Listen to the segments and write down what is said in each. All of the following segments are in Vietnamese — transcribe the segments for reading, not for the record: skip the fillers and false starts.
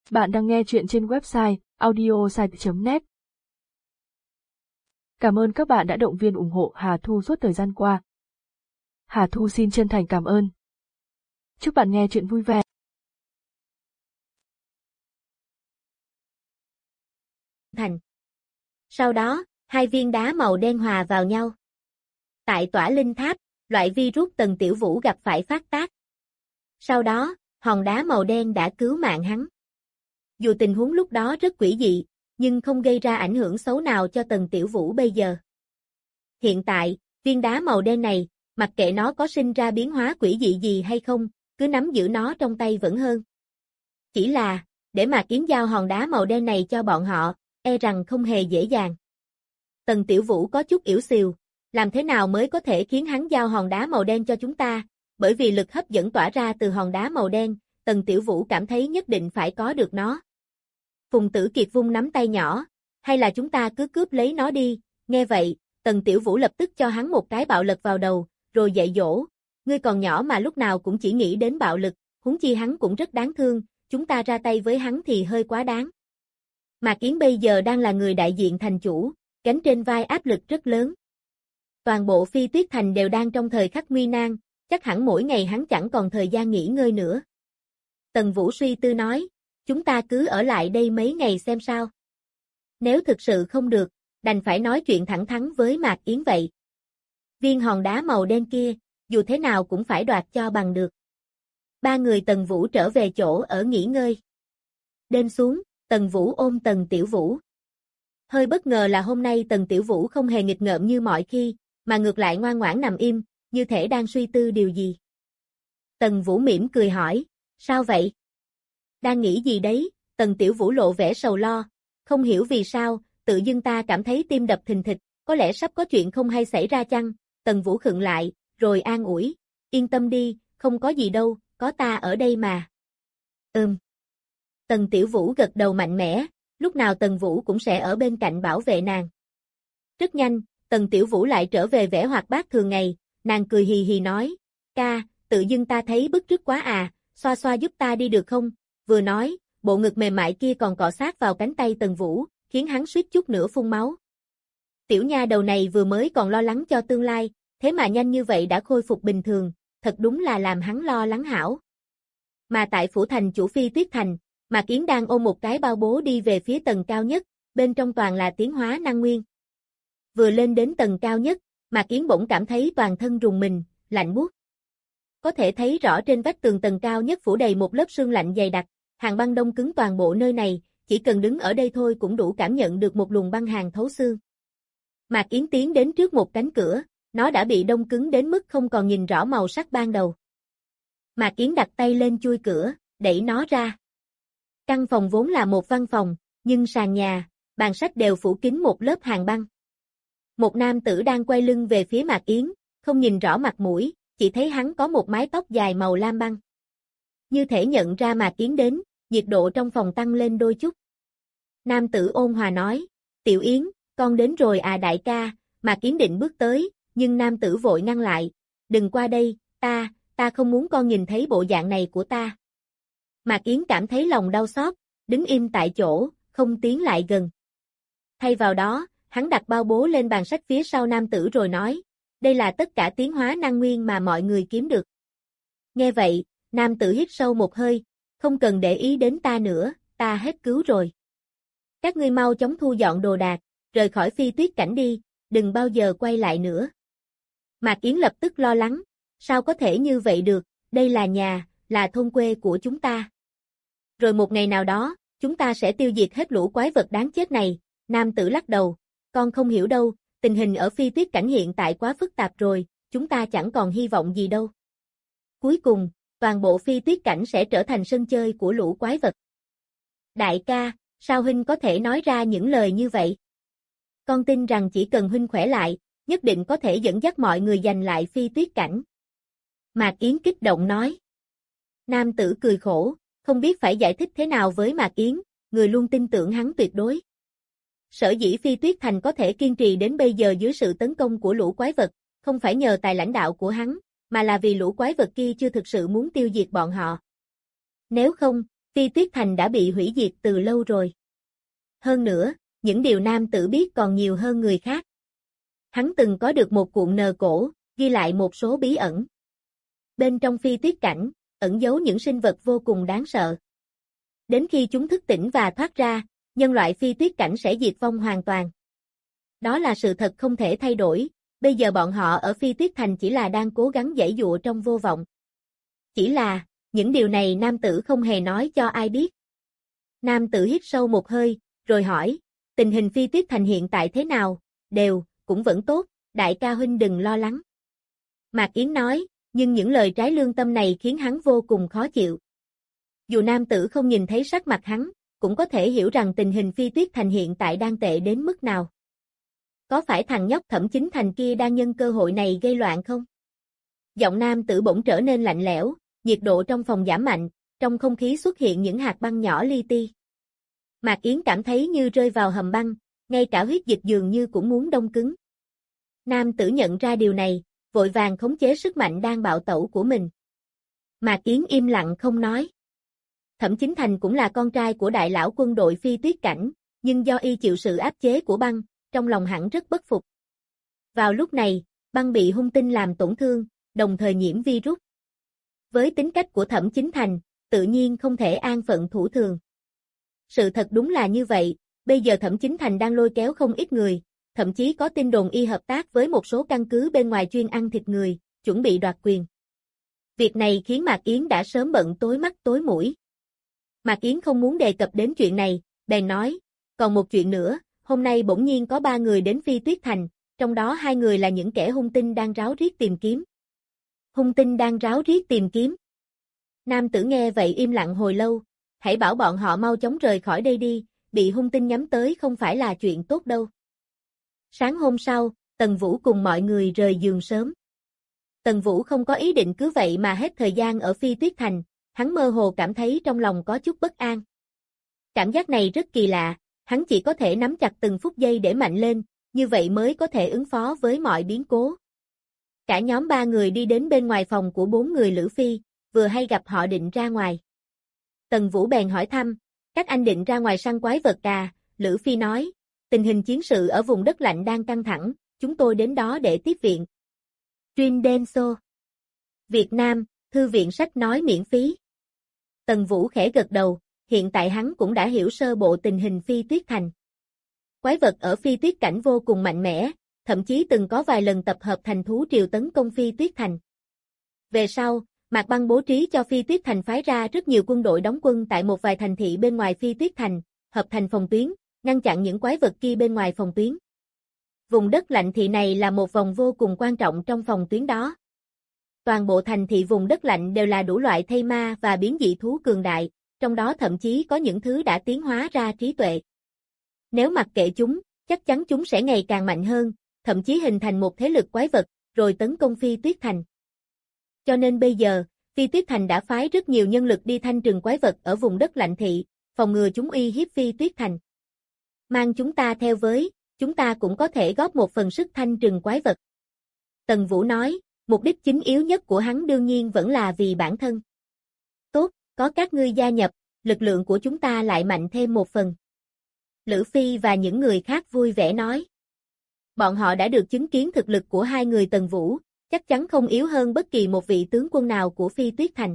Bạn đang nghe chuyện trên website audiosite.net. Cảm ơn các bạn đã động viên ủng hộ Hà Thu suốt thời gian qua. Hà Thu xin chân thành cảm ơn. Chúc bạn nghe chuyện vui vẻ. Thành. Sau đó, hai viên đá màu đen hòa vào nhau. Tại tỏa linh tháp, loại virus Tần Tiểu Vũ gặp phải phát tác. Sau đó, hòn đá màu đen đã cứu mạng hắn. Dù tình huống lúc đó rất quỷ dị, nhưng không gây ra ảnh hưởng xấu nào cho Tần Tiểu Vũ bây giờ. Hiện tại, viên đá màu đen này, mặc kệ nó có sinh ra biến hóa quỷ dị gì hay không, cứ nắm giữ nó trong tay vẫn hơn. Chỉ là, để mà kiếm giao hòn đá màu đen này cho bọn họ, e rằng không hề dễ dàng. Tần Tiểu Vũ có chút ỉu xìu, làm thế nào mới có thể khiến hắn giao hòn đá màu đen cho chúng ta, bởi vì lực hấp dẫn tỏa ra từ hòn đá màu đen, Tần Tiểu Vũ cảm thấy nhất định phải có được nó. Phùng Tử Kiệt vung nắm tay nhỏ, hay là chúng ta cứ cướp lấy nó đi, nghe vậy, Tần Tiểu Vũ lập tức cho hắn một cái bạo lực vào đầu, rồi dạy dỗ, ngươi còn nhỏ mà lúc nào cũng chỉ nghĩ đến bạo lực, huống chi hắn cũng rất đáng thương, chúng ta ra tay với hắn thì hơi quá đáng. Mạc Yến bây giờ đang là người đại diện thành chủ, gánh trên vai áp lực rất lớn. Toàn bộ Phi Tuyết Thành đều đang trong thời khắc nguy nan, chắc hẳn mỗi ngày hắn chẳng còn thời gian nghỉ ngơi nữa. Tần Vũ suy tư nói, chúng ta cứ ở lại đây mấy ngày xem sao. Nếu thực sự không được, đành phải nói chuyện thẳng thắn với Mạc Yến vậy. Viên hòn đá màu đen kia, dù thế nào cũng phải đoạt cho bằng được. Ba người Tần Vũ trở về chỗ ở nghỉ ngơi. Đêm xuống, Tần Vũ ôm Tần Tiểu Vũ. Hơi bất ngờ là hôm nay Tần Tiểu Vũ không hề nghịch ngợm như mọi khi, mà ngược lại ngoan ngoãn nằm im, như thể đang suy tư điều gì. Tần Vũ mỉm cười hỏi, sao vậy? Đang nghĩ gì đấy? Tần Tiểu Vũ lộ vẻ sầu lo, không hiểu vì sao, tự dưng ta cảm thấy tim đập thình thịch, có lẽ sắp có chuyện không hay xảy ra chăng? Tần Vũ khựng lại, rồi an ủi, yên tâm đi, không có gì đâu, có ta ở đây mà. Tần Tiểu Vũ gật đầu mạnh mẽ, lúc nào Tần Vũ cũng sẽ ở bên cạnh bảo vệ nàng. Rất nhanh, Tần Tiểu Vũ lại trở về vẻ hoạt bát thường ngày, nàng cười hì hì nói, ca, tự dưng ta thấy bứt rứt quá à, xoa xoa giúp ta đi được không? Vừa nói, bộ ngực mềm mại kia còn cọ sát vào cánh tay Tần Vũ, khiến hắn suýt chút nữa phun máu. Tiểu nha đầu này vừa mới còn lo lắng cho tương lai, thế mà nhanh như vậy đã khôi phục bình thường, thật đúng là làm hắn lo lắng hảo. Mà tại phủ thành chủ Phi Tuyết Thành, Mạc Yến đang ôm một cái bao bố đi về phía tầng cao nhất, bên trong toàn là tiến hóa năng nguyên. Vừa lên đến tầng cao nhất, Mạc Yến bỗng cảm thấy toàn thân rùng mình, lạnh buốt. Có thể thấy rõ trên vách tường tầng cao nhất phủ đầy một lớp sương lạnh dày đặc, hàng băng đông cứng toàn bộ nơi này, chỉ cần đứng ở đây thôi cũng đủ cảm nhận được một luồng băng hàn thấu xương. Mạc Yến tiến đến trước một cánh cửa, nó đã bị đông cứng đến mức không còn nhìn rõ màu sắc ban đầu. Mạc Yến đặt tay lên chui cửa, đẩy nó ra. Căn phòng vốn là một văn phòng, nhưng sàn nhà, bàn sách đều phủ kín một lớp hàng băng. Một nam tử đang quay lưng về phía Mạc Yến, không nhìn rõ mặt mũi, chỉ thấy hắn có một mái tóc dài màu lam băng. Như thể nhận ra Mạc Yến đến, nhiệt độ trong phòng tăng lên đôi chút. Nam tử ôn hòa nói, Tiểu Yến, con đến rồi à đại ca, Mạc Yến định bước tới, nhưng nam tử vội ngăn lại, đừng qua đây, ta không muốn con nhìn thấy bộ dạng này của ta. Mạc Yến cảm thấy lòng đau xót, đứng im tại chỗ, không tiến lại gần. Thay vào đó, hắn đặt bao bố lên bàn sách phía sau nam tử rồi nói, đây là tất cả tiến hóa năng nguyên mà mọi người kiếm được. Nghe vậy, nam tử hít sâu một hơi, không cần để ý đến ta nữa, ta hết cứu rồi. Các ngươi mau chóng thu dọn đồ đạc, rời khỏi Phi Tuyết Cảnh đi, đừng bao giờ quay lại nữa. Mạc Yến lập tức lo lắng, sao có thể như vậy được, đây là nhà, là thôn quê của chúng ta. Rồi một ngày nào đó, chúng ta sẽ tiêu diệt hết lũ quái vật đáng chết này, nam tử lắc đầu, con không hiểu đâu, tình hình ở Phi Tuyết Cảnh hiện tại quá phức tạp rồi, chúng ta chẳng còn hy vọng gì đâu. Cuối cùng, toàn bộ Phi Tuyết Cảnh sẽ trở thành sân chơi của lũ quái vật. Đại ca, sao huynh có thể nói ra những lời như vậy? Con tin rằng chỉ cần huynh khỏe lại, nhất định có thể dẫn dắt mọi người giành lại Phi Tuyết Cảnh. Mạc Yến kích động nói. Nam tử cười khổ, không biết phải giải thích thế nào với Mạc Yến, người luôn tin tưởng hắn tuyệt đối. Sở dĩ Phi Tuyết Thành có thể kiên trì đến bây giờ dưới sự tấn công của lũ quái vật, không phải nhờ tài lãnh đạo của hắn, mà là vì lũ quái vật kia chưa thực sự muốn tiêu diệt bọn họ. Nếu không, Phi Tuyết Thành đã bị hủy diệt từ lâu rồi. Hơn nữa, những điều nam tử biết còn nhiều hơn người khác. Hắn từng có được một cuộn nờ cổ, ghi lại một số bí ẩn. Bên trong phi tuyết cảnh, ẩn giấu những sinh vật vô cùng đáng sợ. Đến khi chúng thức tỉnh và thoát ra, nhân loại phi tuyết cảnh sẽ diệt vong hoàn toàn. Đó là sự thật không thể thay đổi, bây giờ bọn họ ở phi tuyết thành chỉ là đang cố gắng giãy giụa trong vô vọng. Chỉ là, những điều này nam tử không hề nói cho ai biết. Nam tử hít sâu một hơi, rồi hỏi, tình hình phi tuyết thành hiện tại thế nào? Cũng vẫn tốt, đại ca huynh đừng lo lắng. Mạc Yến nói, nhưng những lời trái lương tâm này khiến hắn vô cùng khó chịu. Dù nam tử không nhìn thấy sắc mặt hắn, cũng có thể hiểu rằng tình hình phi tuyết thành hiện tại đang tệ đến mức nào. Có phải thằng nhóc Thẩm Chính Thành kia đang nhân cơ hội này gây loạn không? Giọng nam tử bỗng trở nên lạnh lẽo, nhiệt độ trong phòng giảm mạnh, trong không khí xuất hiện những hạt băng nhỏ li ti. Mạc Yến cảm thấy như rơi vào hầm băng, ngay cả huyết dịch dường như cũng muốn đông cứng. Nam tử nhận ra điều này, vội vàng khống chế sức mạnh đang bạo tẩu của mình. Mạc Yến im lặng không nói. Thẩm Chính Thành cũng là con trai của đại lão quân đội phi tuyết cảnh, nhưng do y chịu sự áp chế của băng, trong lòng hẳn rất bất phục. Vào lúc này, băng bị hung tinh làm tổn thương, đồng thời nhiễm virus. Với tính cách của Thẩm Chính Thành, tự nhiên không thể an phận thủ thường. Sự thật đúng là như vậy, bây giờ Thẩm Chính Thành đang lôi kéo không ít người, thậm chí có tin đồn y hợp tác với một số căn cứ bên ngoài chuyên ăn thịt người, chuẩn bị đoạt quyền. Việc này khiến Mạc Yến đã sớm bận tối mắt tối mũi. Mạc Yến không muốn đề cập đến chuyện này, bèn nói, còn một chuyện nữa, hôm nay bỗng nhiên có 3 người đến Phi Tuyết Thành, trong đó 2 người là những kẻ hung tinh đang ráo riết tìm kiếm. Hung tinh đang ráo riết tìm kiếm. Nam tử nghe vậy im lặng hồi lâu, hãy bảo bọn họ mau chóng rời khỏi đây đi, bị hung tinh nhắm tới không phải là chuyện tốt đâu. Sáng hôm sau, Tần Vũ cùng mọi người rời giường sớm. Tần Vũ không có ý định cứ vậy mà hết thời gian ở Phi Tuyết Thành, hắn mơ hồ cảm thấy trong lòng có chút bất an. Cảm giác này rất kỳ lạ, hắn chỉ có thể nắm chặt từng phút giây để mạnh lên, như vậy mới có thể ứng phó với mọi biến cố. Cả nhóm 3 người đi đến bên ngoài phòng của 4 người Lữ Phi, vừa hay gặp họ định ra ngoài. Tần Vũ bèn hỏi thăm, các anh định ra ngoài săn quái vật à? Lữ Phi nói, tình hình chiến sự ở vùng đất lạnh đang căng thẳng, chúng tôi đến đó để tiếp viện. Truyền Denso, Việt Nam, thư viện sách nói miễn phí. Tần Vũ khẽ gật đầu, hiện tại hắn cũng đã hiểu sơ bộ tình hình Phi Tuyết Thành. Quái vật ở Phi Tuyết cảnh vô cùng mạnh mẽ, thậm chí từng có vài lần tập hợp thành thú triều tấn công Phi Tuyết Thành. Về sau, Mạc Băng bố trí cho Phi Tuyết Thành phái ra rất nhiều quân đội đóng quân tại một vài thành thị bên ngoài Phi Tuyết Thành, hợp thành phòng tuyến, ngăn chặn những quái vật kia bên ngoài phòng tuyến. Vùng đất lạnh thị này là một vòng vô cùng quan trọng trong phòng tuyến đó. Toàn bộ thành thị vùng đất lạnh đều là đủ loại thây ma và biến dị thú cường đại, trong đó thậm chí có những thứ đã tiến hóa ra trí tuệ. Nếu mặc kệ chúng, chắc chắn chúng sẽ ngày càng mạnh hơn, thậm chí hình thành một thế lực quái vật, rồi tấn công Phi Tuyết Thành. Cho nên bây giờ, Phi Tuyết Thành đã phái rất nhiều nhân lực đi thanh trừng quái vật ở vùng đất lạnh thị, phòng ngừa chúng uy hiếp Phi Tuyết Thành. Mang chúng ta theo với, chúng ta cũng có thể góp một phần sức thanh trừng quái vật. Tần Vũ nói, mục đích chính yếu nhất của hắn đương nhiên vẫn là vì bản thân. Tốt, có các ngươi gia nhập, lực lượng của chúng ta lại mạnh thêm một phần. Lữ Phi và những người khác vui vẻ nói. Bọn họ đã được chứng kiến thực lực của 2 người Tần Vũ, chắc chắn không yếu hơn bất kỳ một vị tướng quân nào của Phi Tuyết Thành.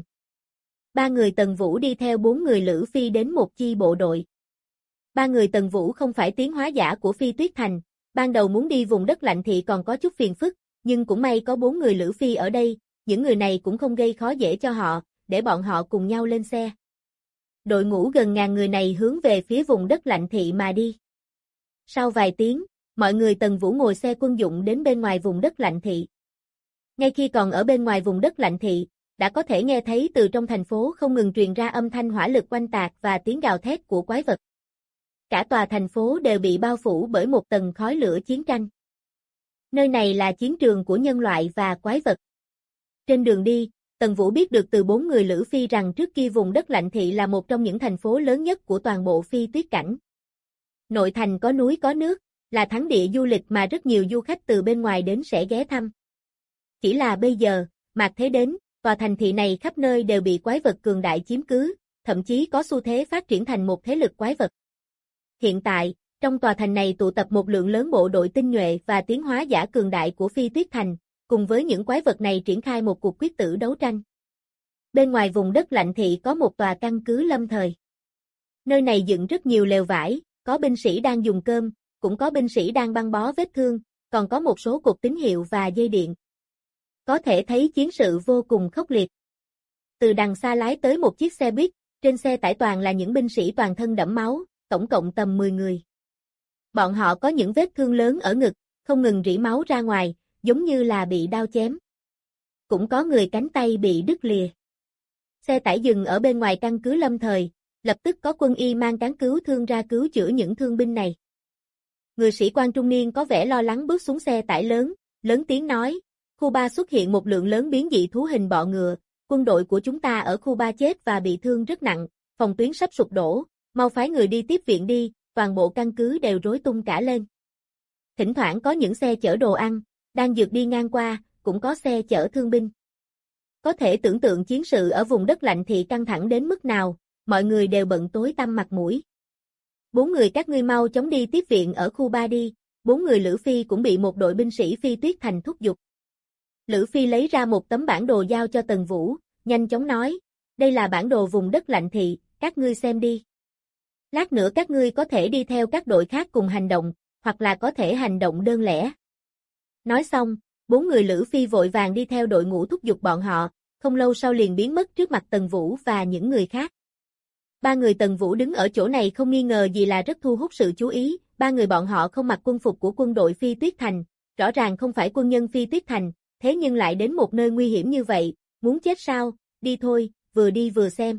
3 người Tần Vũ đi theo 4 người Lữ Phi đến một chi bộ đội. 3 người Tần Vũ không phải tiến hóa giả của Phi Tuyết Thành, ban đầu muốn đi vùng đất lạnh thị còn có chút phiền phức, nhưng cũng may có 4 người Lữ Phi ở đây, những người này cũng không gây khó dễ cho họ, để bọn họ cùng nhau lên xe. Đội ngũ gần ngàn người này hướng về phía vùng đất lạnh thị mà đi. Sau vài tiếng, mọi người Tần Vũ ngồi xe quân dụng đến bên ngoài vùng đất lạnh thị. Ngay khi còn ở bên ngoài vùng đất lạnh thị, đã có thể nghe thấy từ trong thành phố không ngừng truyền ra âm thanh hỏa lực oanh tạc và tiếng gào thét của quái vật. Cả tòa thành phố đều bị bao phủ bởi một tầng khói lửa chiến tranh. Nơi này là chiến trường của nhân loại và quái vật. Trên đường đi, Tần Vũ biết được từ 4 người Lữ Phi rằng trước kia vùng đất lạnh thị là một trong những thành phố lớn nhất của toàn bộ Phi Tuyết cảnh. Nội thành có núi có nước, là thắng địa du lịch mà rất nhiều du khách từ bên ngoài đến sẽ ghé thăm. Chỉ là bây giờ, mạt thế đến, tòa thành thị này khắp nơi đều bị quái vật cường đại chiếm cứ, thậm chí có xu thế phát triển thành một thế lực quái vật. Hiện tại, trong tòa thành này tụ tập một lượng lớn bộ đội tinh nhuệ và tiến hóa giả cường đại của Phi Tuyết Thành, cùng với những quái vật này triển khai một cuộc quyết tử đấu tranh. Bên ngoài vùng đất lạnh thị có một tòa căn cứ lâm thời. Nơi này dựng rất nhiều lều vải, có binh sĩ đang dùng cơm, cũng có binh sĩ đang băng bó vết thương, còn có một số cột tín hiệu và dây điện. Có thể thấy chiến sự vô cùng khốc liệt. Từ đằng xa lái tới một chiếc xe buýt, trên xe tải toàn là những binh sĩ toàn thân đẫm máu, tổng cộng tầm 10 người. Bọn họ có những vết thương lớn ở ngực, không ngừng rỉ máu ra ngoài, giống như là bị đao chém. Cũng có người cánh tay bị đứt lìa. Xe tải dừng ở bên ngoài căn cứ lâm thời, lập tức có quân y mang cán cứu thương ra cứu chữa những thương binh này. Người sĩ quan trung niên có vẻ lo lắng bước xuống xe tải lớn, lớn tiếng nói, khu 3 xuất hiện một lượng lớn biến dị thú hình bọ ngựa, quân đội của chúng ta ở khu 3 chết và bị thương rất nặng, phòng tuyến sắp sụp đổ, mau phái người đi tiếp viện đi, toàn bộ căn cứ đều rối tung cả lên. Thỉnh thoảng có những xe chở đồ ăn, đang dược đi ngang qua, cũng có xe chở thương binh. Có thể tưởng tượng chiến sự ở vùng đất lạnh thị căng thẳng đến mức nào, mọi người đều bận tối tăm mặt mũi. 4 người các ngươi mau chóng đi tiếp viện ở khu 3 đi, 4 người Lữ Phi cũng bị một đội binh sĩ Phi Tuyết Thành thúc giục. Lữ Phi lấy ra một tấm bản đồ giao cho Tần Vũ, nhanh chóng nói, đây là bản đồ vùng đất lạnh thị, các ngươi xem đi. Lát nữa các ngươi có thể đi theo các đội khác cùng hành động, hoặc là có thể hành động đơn lẻ. Nói xong, 4 người Lữ Phi vội vàng đi theo đội ngũ thúc giục bọn họ, không lâu sau liền biến mất trước mặt Tần Vũ và những người khác. 3 người Tần Vũ đứng ở chỗ này không nghi ngờ gì là rất thu hút sự chú ý, 3 người bọn họ không mặc quân phục của quân đội Phi Tuyết Thành, rõ ràng không phải quân nhân Phi Tuyết Thành, thế nhưng lại đến một nơi nguy hiểm như vậy, muốn chết sao, đi thôi, vừa đi vừa xem.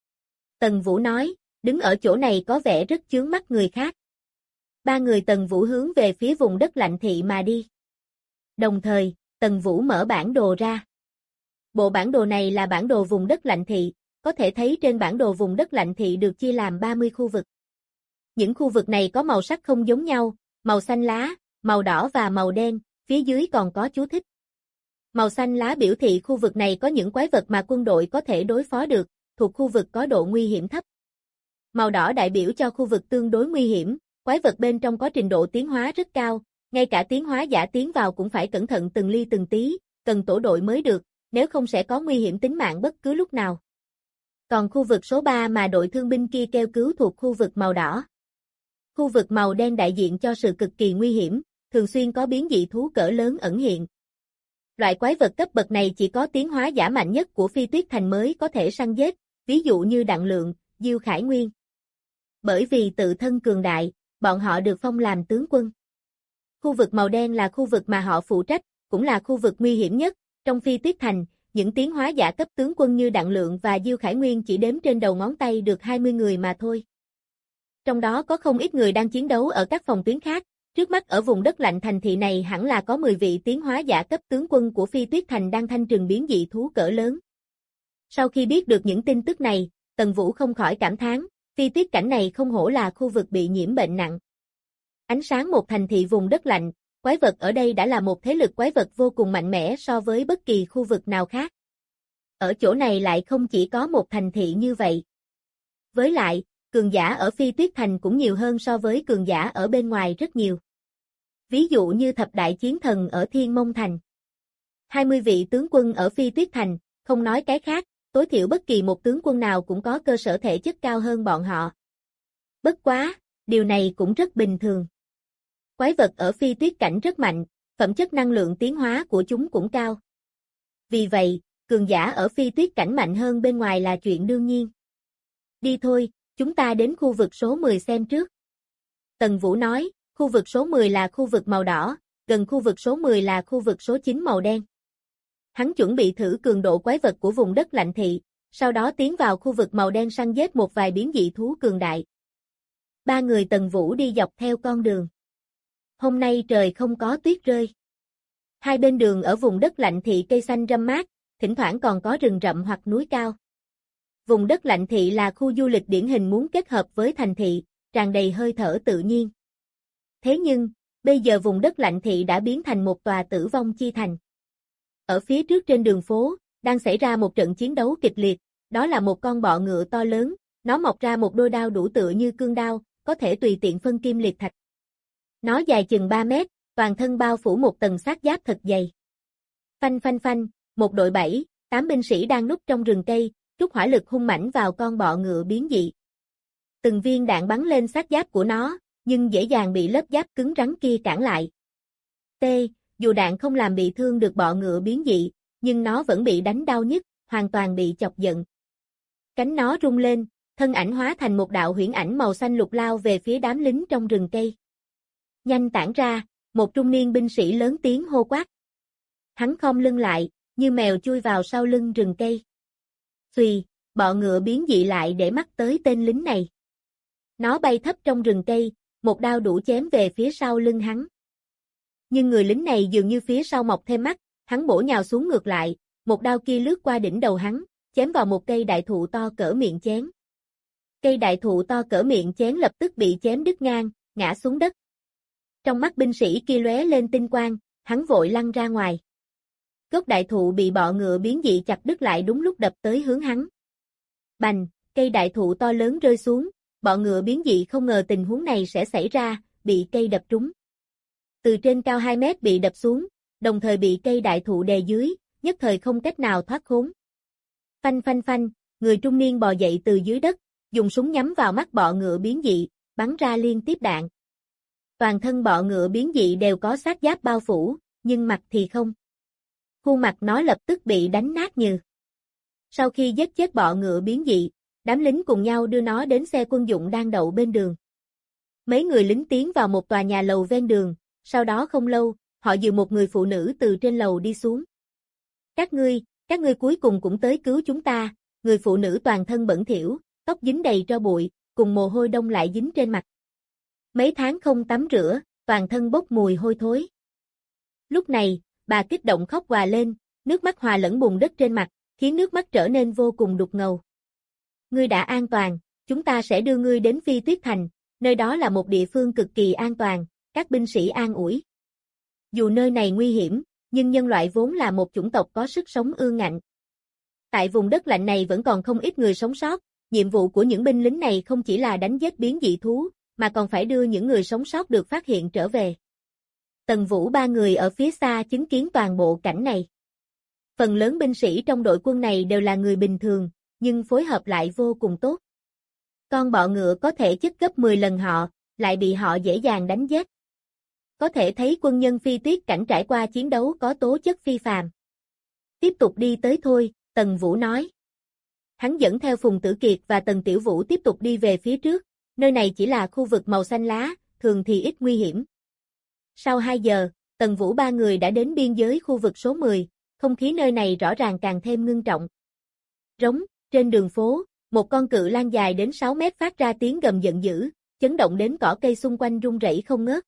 Tần Vũ nói, đứng ở chỗ này có vẻ rất chướng mắt người khác. 3 người Tần Vũ hướng về phía vùng đất lạnh thị mà đi. Đồng thời, Tần Vũ mở bản đồ ra. Bộ bản đồ này là bản đồ vùng đất lạnh thị, có thể thấy trên bản đồ vùng đất lạnh thị được chia làm 30 khu vực. Những khu vực này có màu sắc không giống nhau, màu xanh lá, màu đỏ và màu đen, phía dưới còn có chú thích. Màu xanh lá biểu thị khu vực này có những quái vật mà quân đội có thể đối phó được, thuộc khu vực có độ nguy hiểm thấp. Màu đỏ đại biểu cho khu vực tương đối nguy hiểm, quái vật bên trong có trình độ tiến hóa rất cao, ngay cả tiến hóa giả tiến vào cũng phải cẩn thận từng ly từng tí, cần tổ đội mới được, nếu không sẽ có nguy hiểm tính mạng bất cứ lúc nào. Còn khu vực số 3 mà đội thương binh kia kêu cứu thuộc khu vực màu đỏ. Khu vực màu đen đại diện cho sự cực kỳ nguy hiểm, thường xuyên có biến dị thú cỡ lớn ẩn hiện. Loại quái vật cấp bậc này chỉ có tiến hóa giả mạnh nhất của Phi Tuyết Thành mới có thể săn giết, ví dụ như Đặng Lượng, Diêu Khải Nguyên. Bởi vì tự thân cường đại, bọn họ được phong làm tướng quân. Khu vực màu đen là khu vực mà họ phụ trách, cũng là khu vực nguy hiểm nhất. Trong Phi Tuyết Thành, những tiến hóa giả cấp tướng quân như Đặng Lượng và Diêu Khải Nguyên chỉ đếm trên đầu ngón tay được 20 người mà thôi. Trong đó có không ít người đang chiến đấu ở các phòng tuyến khác, trước mắt ở vùng đất lạnh thành thị này hẳn là có 10 vị tiến hóa giả cấp tướng quân của Phi Tuyết Thành đang thanh trừng biến dị thú cỡ lớn. Sau khi biết được những tin tức này, Tần Vũ không khỏi cảm thán, Phi Tuyết cảnh này không hổ là khu vực bị nhiễm bệnh nặng. Ánh sáng một thành thị vùng đất lạnh, quái vật ở đây đã là một thế lực quái vật vô cùng mạnh mẽ so với bất kỳ khu vực nào khác. Ở chỗ này lại không chỉ có một thành thị như vậy. Với lại, cường giả ở Phi Tuyết Thành cũng nhiều hơn so với cường giả ở bên ngoài rất nhiều. Ví dụ như thập đại chiến thần ở Thiên Mông Thành. 20 vị tướng quân ở Phi Tuyết Thành, không nói cái khác, tối thiểu bất kỳ một tướng quân nào cũng có cơ sở thể chất cao hơn bọn họ. Bất quá, điều này cũng rất bình thường. Quái vật ở Phi Tuyết cảnh rất mạnh, phẩm chất năng lượng tiến hóa của chúng cũng cao. Vì vậy, cường giả ở Phi Tuyết cảnh mạnh hơn bên ngoài là chuyện đương nhiên. Đi thôi, chúng ta đến khu vực số 10 xem trước. Tần Vũ nói, khu vực số 10 là khu vực màu đỏ, gần khu vực số 10 là khu vực số 9 màu đen. Hắn chuẩn bị thử cường độ quái vật của vùng đất lạnh thị, sau đó tiến vào khu vực màu đen săn giết một vài biến dị thú cường đại. 3 người Tần Vũ đi dọc theo con đường. Hôm nay trời không có tuyết rơi. Hai bên đường ở vùng đất lạnh thị cây xanh râm mát, thỉnh thoảng còn có rừng rậm hoặc núi cao. Vùng đất lạnh thị là khu du lịch điển hình muốn kết hợp với thành thị, tràn đầy hơi thở tự nhiên. Thế nhưng, bây giờ vùng đất lạnh thị đã biến thành một tòa tử vong chi thành. Ở phía trước trên đường phố, đang xảy ra một trận chiến đấu kịch liệt, đó là một con bọ ngựa to lớn, nó mọc ra một đôi đao đủ tựa như cương đao, có thể tùy tiện phân kim liệt thạch. Nó dài chừng 3 mét, toàn thân bao phủ một tầng xác giáp thật dày. Phanh phanh phanh, một đội 7, 8 binh sĩ đang núp trong rừng cây, trút hỏa lực hung mãnh vào con bọ ngựa biến dị. Từng viên đạn bắn lên xác giáp của nó, nhưng dễ dàng bị lớp giáp cứng rắn kia cản lại. Dù đạn không làm bị thương được bọ ngựa biến dị, nhưng nó vẫn bị đánh đau nhức, hoàn toàn bị chọc giận. Cánh nó rung lên, thân ảnh hóa thành một đạo huyễn ảnh màu xanh lục lao về phía đám lính trong rừng cây. Nhanh tản ra, một trung niên binh sĩ lớn tiếng hô quát. Hắn khom lưng lại, như mèo chui vào sau lưng rừng cây. Xùy, bọ ngựa biến dị lại để mắt tới tên lính này. Nó bay thấp trong rừng cây, một đao đủ chém về phía sau lưng hắn. Nhưng người lính này dường như phía sau mọc thêm mắt, hắn bổ nhào xuống ngược lại, một đao kia lướt qua đỉnh đầu hắn, chém vào một cây đại thụ to cỡ miệng chén. Cây đại thụ to cỡ miệng chén lập tức bị chém đứt ngang, ngã xuống đất. Trong mắt binh sĩ kia lóe lên tinh quang, hắn vội lăn ra ngoài. Gốc đại thụ bị bọ ngựa biến dị chặt đứt lại đúng lúc đập tới hướng hắn. Bành, cây đại thụ to lớn rơi xuống, bọ ngựa biến dị không ngờ tình huống này sẽ xảy ra, bị cây đập trúng. Từ trên cao 2 mét bị đập xuống, đồng thời bị cây đại thụ đè dưới, nhất thời không cách nào thoát khốn. Phanh phanh phanh, người trung niên bò dậy từ dưới đất, dùng súng nhắm vào mắt bọ ngựa biến dị, bắn ra liên tiếp đạn. Toàn thân bọ ngựa biến dị đều có xác giáp bao phủ, nhưng mặt thì không. Khuôn mặt nó lập tức bị đánh nát nhừ. Sau khi giết chết bọ ngựa biến dị, đám lính cùng nhau đưa nó đến xe quân dụng đang đậu bên đường. Mấy người lính tiến vào một tòa nhà lầu ven đường, sau đó không lâu, họ dìu một người phụ nữ từ trên lầu đi xuống. Các ngươi cuối cùng cũng tới cứu chúng ta, người phụ nữ toàn thân bẩn thỉu, tóc dính đầy tro bụi, cùng mồ hôi đông lại dính trên mặt. Mấy tháng không tắm rửa, toàn thân bốc mùi hôi thối. Lúc này, bà kích động khóc òa lên, nước mắt hòa lẫn bùn đất trên mặt, khiến nước mắt trở nên vô cùng đục ngầu. Ngươi đã an toàn, chúng ta sẽ đưa ngươi đến Phi Tuyết Thành, nơi đó là một địa phương cực kỳ an toàn, các binh sĩ an ủi. Dù nơi này nguy hiểm, nhưng nhân loại vốn là một chủng tộc có sức sống ương ngạnh. Tại vùng đất lạnh này vẫn còn không ít người sống sót, nhiệm vụ của những binh lính này không chỉ là đánh giết biến dị thú, mà còn phải đưa những người sống sót được phát hiện trở về. Tần Vũ ba người ở phía xa chứng kiến toàn bộ cảnh này. Phần lớn binh sĩ trong đội quân này đều là người bình thường, nhưng phối hợp lại vô cùng tốt. Con bọ ngựa có thể chất gấp 10 lần họ, lại bị họ dễ dàng đánh giết. Có thể thấy quân nhân Phi Tuyết Cảnh trải qua chiến đấu có tố chất phi phàm. Tiếp tục đi tới thôi, Tần Vũ nói. Hắn dẫn theo Phùng Tử Kiệt và Tần Tiểu Vũ tiếp tục đi về phía trước, nơi này chỉ là khu vực màu xanh lá, thường thì ít nguy hiểm. Sau 2 giờ, Tần Vũ ba người đã đến biên giới khu vực số 10, không khí nơi này rõ ràng càng thêm ngưng trọng. Rống, trên đường phố, một con cự lang dài đến 6 mét phát ra tiếng gầm giận dữ, chấn động đến cỏ cây xung quanh rung rẩy không ngớt.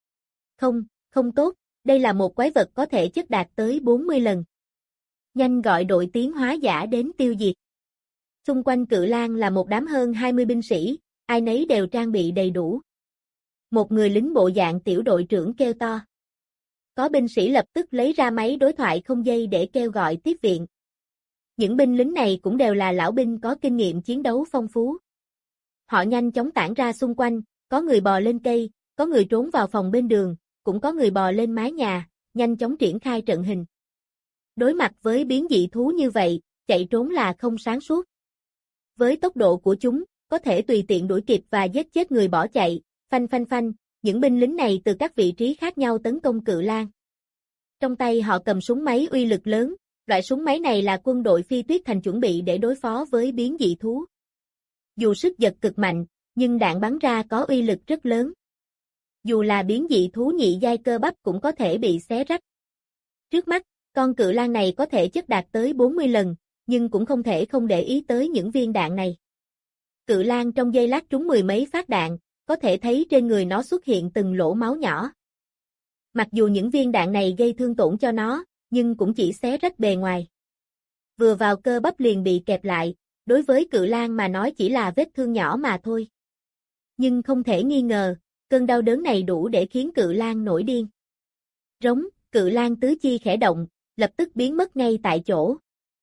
Không tốt, đây là một quái vật có thể chất đạt tới 40 lần. Nhanh gọi đội tiến hóa giả đến tiêu diệt. Xung quanh cự lang là một đám hơn 20 binh sĩ, ai nấy đều trang bị đầy đủ. Một người lính bộ dạng tiểu đội trưởng kêu to. Có binh sĩ lập tức lấy ra máy đối thoại không dây để kêu gọi tiếp viện. Những binh lính này cũng đều là lão binh có kinh nghiệm chiến đấu phong phú. Họ nhanh chóng tản ra xung quanh, có người bò lên cây, có người trốn vào phòng bên đường, cũng có người bò lên mái nhà, nhanh chóng triển khai trận hình. Đối mặt với biến dị thú như vậy, chạy trốn là không sáng suốt. Với tốc độ của chúng, có thể tùy tiện đuổi kịp và giết chết người bỏ chạy, phanh phanh phanh, những binh lính này từ các vị trí khác nhau tấn công cự lang. Trong tay họ cầm súng máy uy lực lớn, loại súng máy này là quân đội Phi Tuyết Thành chuẩn bị để đối phó với biến dị thú. Dù sức giật cực mạnh, nhưng đạn bắn ra có uy lực rất lớn. Dù là biến dị thú nhị giai cơ bắp cũng có thể bị xé rách. Trước mắt, con cự lang này có thể chất đạt tới 40 lần, nhưng cũng không thể không để ý tới những viên đạn này. Cự lang trong giây lát trúng 10 mấy phát đạn, có thể thấy trên người nó xuất hiện từng lỗ máu nhỏ. Mặc dù những viên đạn này gây thương tổn cho nó, nhưng cũng chỉ xé rách bề ngoài. Vừa vào cơ bắp liền bị kẹp lại, đối với cự lang mà nói chỉ là vết thương nhỏ mà thôi. Nhưng không thể nghi ngờ, cơn đau đớn này đủ để khiến cự lang nổi điên. Rống, cự lang tứ chi khẽ động, lập tức biến mất ngay tại chỗ.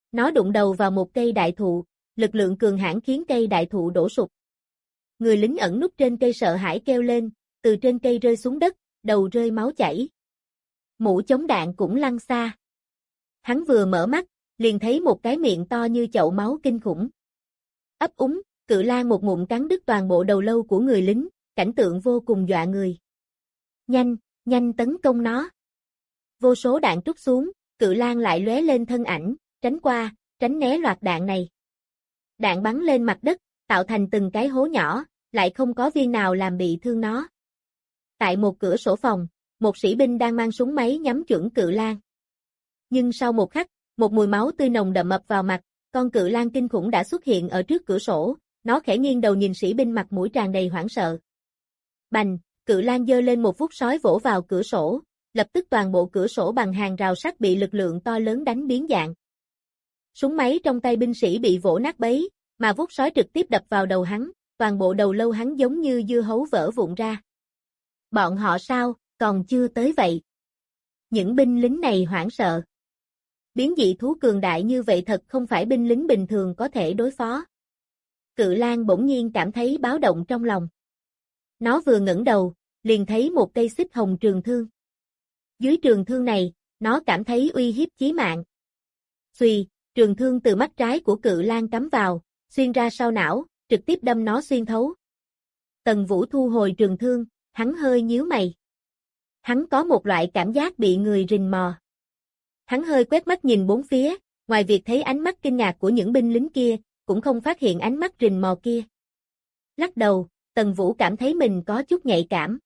Nó đụng đầu vào một cây đại thụ, lực lượng cường hãn khiến cây đại thụ đổ sụp. Người lính ẩn núp trên cây sợ hãi kêu lên, từ trên cây rơi xuống đất, đầu rơi máu chảy. Mũ chống đạn cũng lăn xa. Hắn vừa mở mắt, liền thấy một cái miệng to như chậu máu kinh khủng. Ấp úng, cự lang một ngụm cắn đứt toàn bộ đầu lâu của người lính, cảnh tượng vô cùng dọa người. Nhanh, nhanh tấn công nó. Vô số đạn trút xuống, cự lang lại lóe lên thân ảnh, tránh qua, tránh né loạt đạn này. Đạn bắn lên mặt đất, tạo thành từng cái hố nhỏ, lại không có viên nào làm bị thương nó. Tại một cửa sổ phòng, một sĩ binh đang mang súng máy nhắm chuẩn cự lang. Nhưng sau một khắc, một mùi máu tươi nồng đậm ập vào mặt, con cự lang kinh khủng đã xuất hiện ở trước cửa sổ, nó khẽ nghiêng đầu nhìn sĩ binh mặt mũi tràn đầy hoảng sợ. Bành, cự lang giơ lên một vuốt sói vỗ vào cửa sổ, lập tức toàn bộ cửa sổ bằng hàng rào sắt bị lực lượng to lớn đánh biến dạng. Súng máy trong tay binh sĩ bị vỗ nát bấy, mà vuốt sói trực tiếp đập vào đầu hắn, toàn bộ đầu lâu hắn giống như dưa hấu vỡ vụn ra. Bọn họ sao, còn chưa tới vậy? Những binh lính này hoảng sợ. Biến dị thú cường đại như vậy thật không phải binh lính bình thường có thể đối phó. Cự lang bỗng nhiên cảm thấy báo động trong lòng. Nó vừa ngẩng đầu, liền thấy một cây xích hồng trường thương. Dưới trường thương này, nó cảm thấy uy hiếp chí mạng. Xuy, trường thương từ mắt trái của cự lang cắm vào, xuyên ra sau não, trực tiếp đâm nó xuyên thấu. Tần Vũ thu hồi trường thương, hắn hơi nhíu mày. Hắn có một loại cảm giác bị người rình mò. Hắn hơi quét mắt nhìn bốn phía, ngoài việc thấy ánh mắt kinh ngạc của những binh lính kia, cũng không phát hiện ánh mắt rình mò kia. Lắc đầu, Tần Vũ cảm thấy mình có chút nhạy cảm.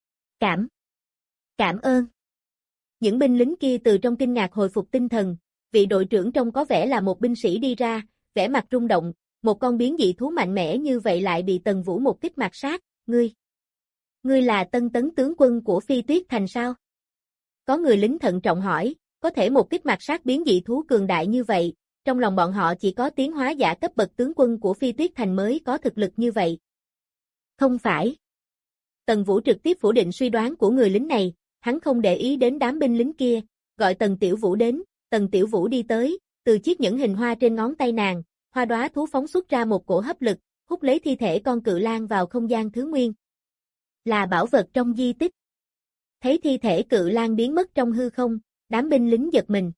Cảm ơn. Những binh lính kia từ trong kinh ngạc hồi phục tinh thần, vị đội trưởng trông có vẻ là một binh sĩ đi ra, vẻ mặt rung động, một con biến dị thú mạnh mẽ như vậy lại bị Tần Vũ một kích mạt sát, ngươi là Tân Tấn tướng quân của Phi Tuyết Thành sao? Có người lính thận trọng hỏi, có thể một kích mạt sát biến dị thú cường đại như vậy, trong lòng bọn họ chỉ có tiến hóa giả cấp bậc tướng quân của Phi Tuyết Thành mới có thực lực như vậy. Không phải. Tần Vũ trực tiếp phủ định suy đoán của người lính này, hắn không để ý đến đám binh lính kia, gọi Tần Tiểu Vũ đến, Tần Tiểu Vũ đi tới, từ chiếc nhẫn hình hoa trên ngón tay nàng, hoa đóa thú phóng xuất ra một cổ hấp lực, hút lấy thi thể con cự lang vào không gian thứ nguyên. Là bảo vật trong di tích. Thấy thi thể cự lang biến mất trong hư không, đám binh lính giật mình.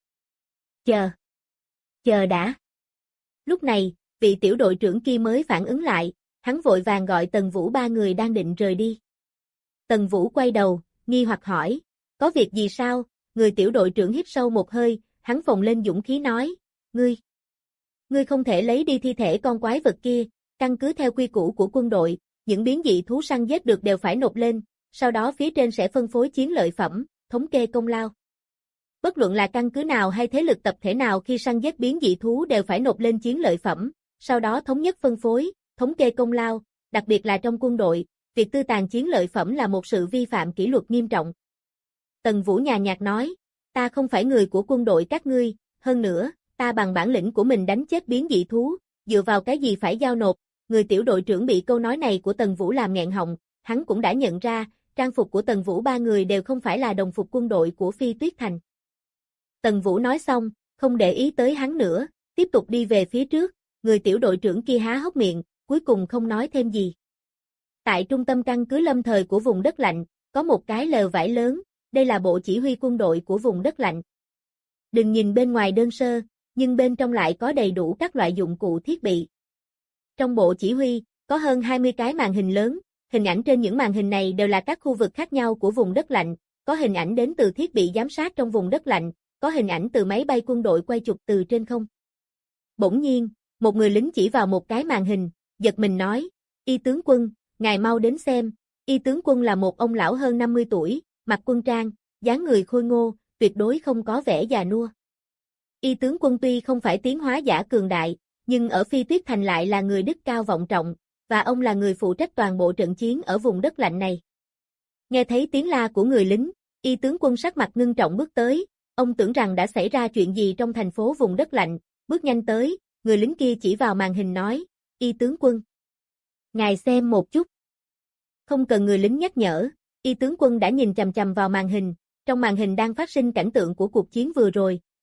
Chờ đã. Lúc này, vị tiểu đội trưởng kia mới phản ứng lại, hắn vội vàng gọi Tần Vũ ba người đang định rời đi. Tần Vũ quay đầu, nghi hoặc hỏi, có việc gì sao? Người tiểu đội trưởng hít sâu một hơi, hắn phồng lên dũng khí nói, ngươi không thể lấy đi thi thể con quái vật kia, căn cứ theo quy củ của quân đội, những biến dị thú săn giết được đều phải nộp lên, sau đó phía trên sẽ phân phối chiến lợi phẩm, thống kê công lao. Bất luận là căn cứ nào hay thế lực tập thể nào khi săn giết biến dị thú đều phải nộp lên chiến lợi phẩm, sau đó thống nhất phân phối, thống kê công lao, đặc biệt là trong quân đội, việc tư tàn chiến lợi phẩm là một sự vi phạm kỷ luật nghiêm trọng. Tần Vũ nhàn nhạt nói, ta không phải người của quân đội các ngươi, hơn nữa, ta bằng bản lĩnh của mình đánh chết biến dị thú, dựa vào cái gì phải giao nộp. Người tiểu đội trưởng bị câu nói này của Tần Vũ làm nghẹn họng, hắn cũng đã nhận ra, trang phục của Tần Vũ ba người đều không phải là đồng phục quân đội của Phi Tuyết Thành. Tần Vũ nói xong, không để ý tới hắn nữa, tiếp tục đi về phía trước, người tiểu đội trưởng kia há hốc miệng, cuối cùng không nói thêm gì. Tại trung tâm căn cứ lâm thời của vùng đất lạnh, có một cái lều vải lớn, đây là bộ chỉ huy quân đội của vùng đất lạnh. Đừng nhìn bên ngoài đơn sơ, nhưng bên trong lại có đầy đủ các loại dụng cụ thiết bị. Trong bộ chỉ huy, có hơn 20 cái màn hình lớn, hình ảnh trên những màn hình này đều là các khu vực khác nhau của vùng đất lạnh, có hình ảnh đến từ thiết bị giám sát trong vùng đất lạnh, có hình ảnh từ máy bay quân đội quay chụp từ trên không. Bỗng nhiên, một người lính chỉ vào một cái màn hình, giật mình nói, Y tướng quân, ngài mau đến xem. Y tướng quân là một ông lão hơn 50 tuổi, mặc quân trang, dáng người khôi ngô, tuyệt đối không có vẻ già nua. Y tướng quân tuy không phải tiến hóa giả cường đại, nhưng ở Phi Tuyết Thành lại là người đức cao vọng trọng, và ông là người phụ trách toàn bộ trận chiến ở vùng đất lạnh này. Nghe thấy tiếng la của người lính, Y tướng quân sắc mặt ngưng trọng bước tới, ông tưởng rằng đã xảy ra chuyện gì trong thành phố vùng đất lạnh, bước nhanh tới, người lính kia chỉ vào màn hình nói, Y tướng quân, ngài xem một chút. Không cần người lính nhắc nhở, Y tướng quân đã nhìn chằm chằm vào màn hình, trong màn hình đang phát sinh cảnh tượng của cuộc chiến vừa rồi,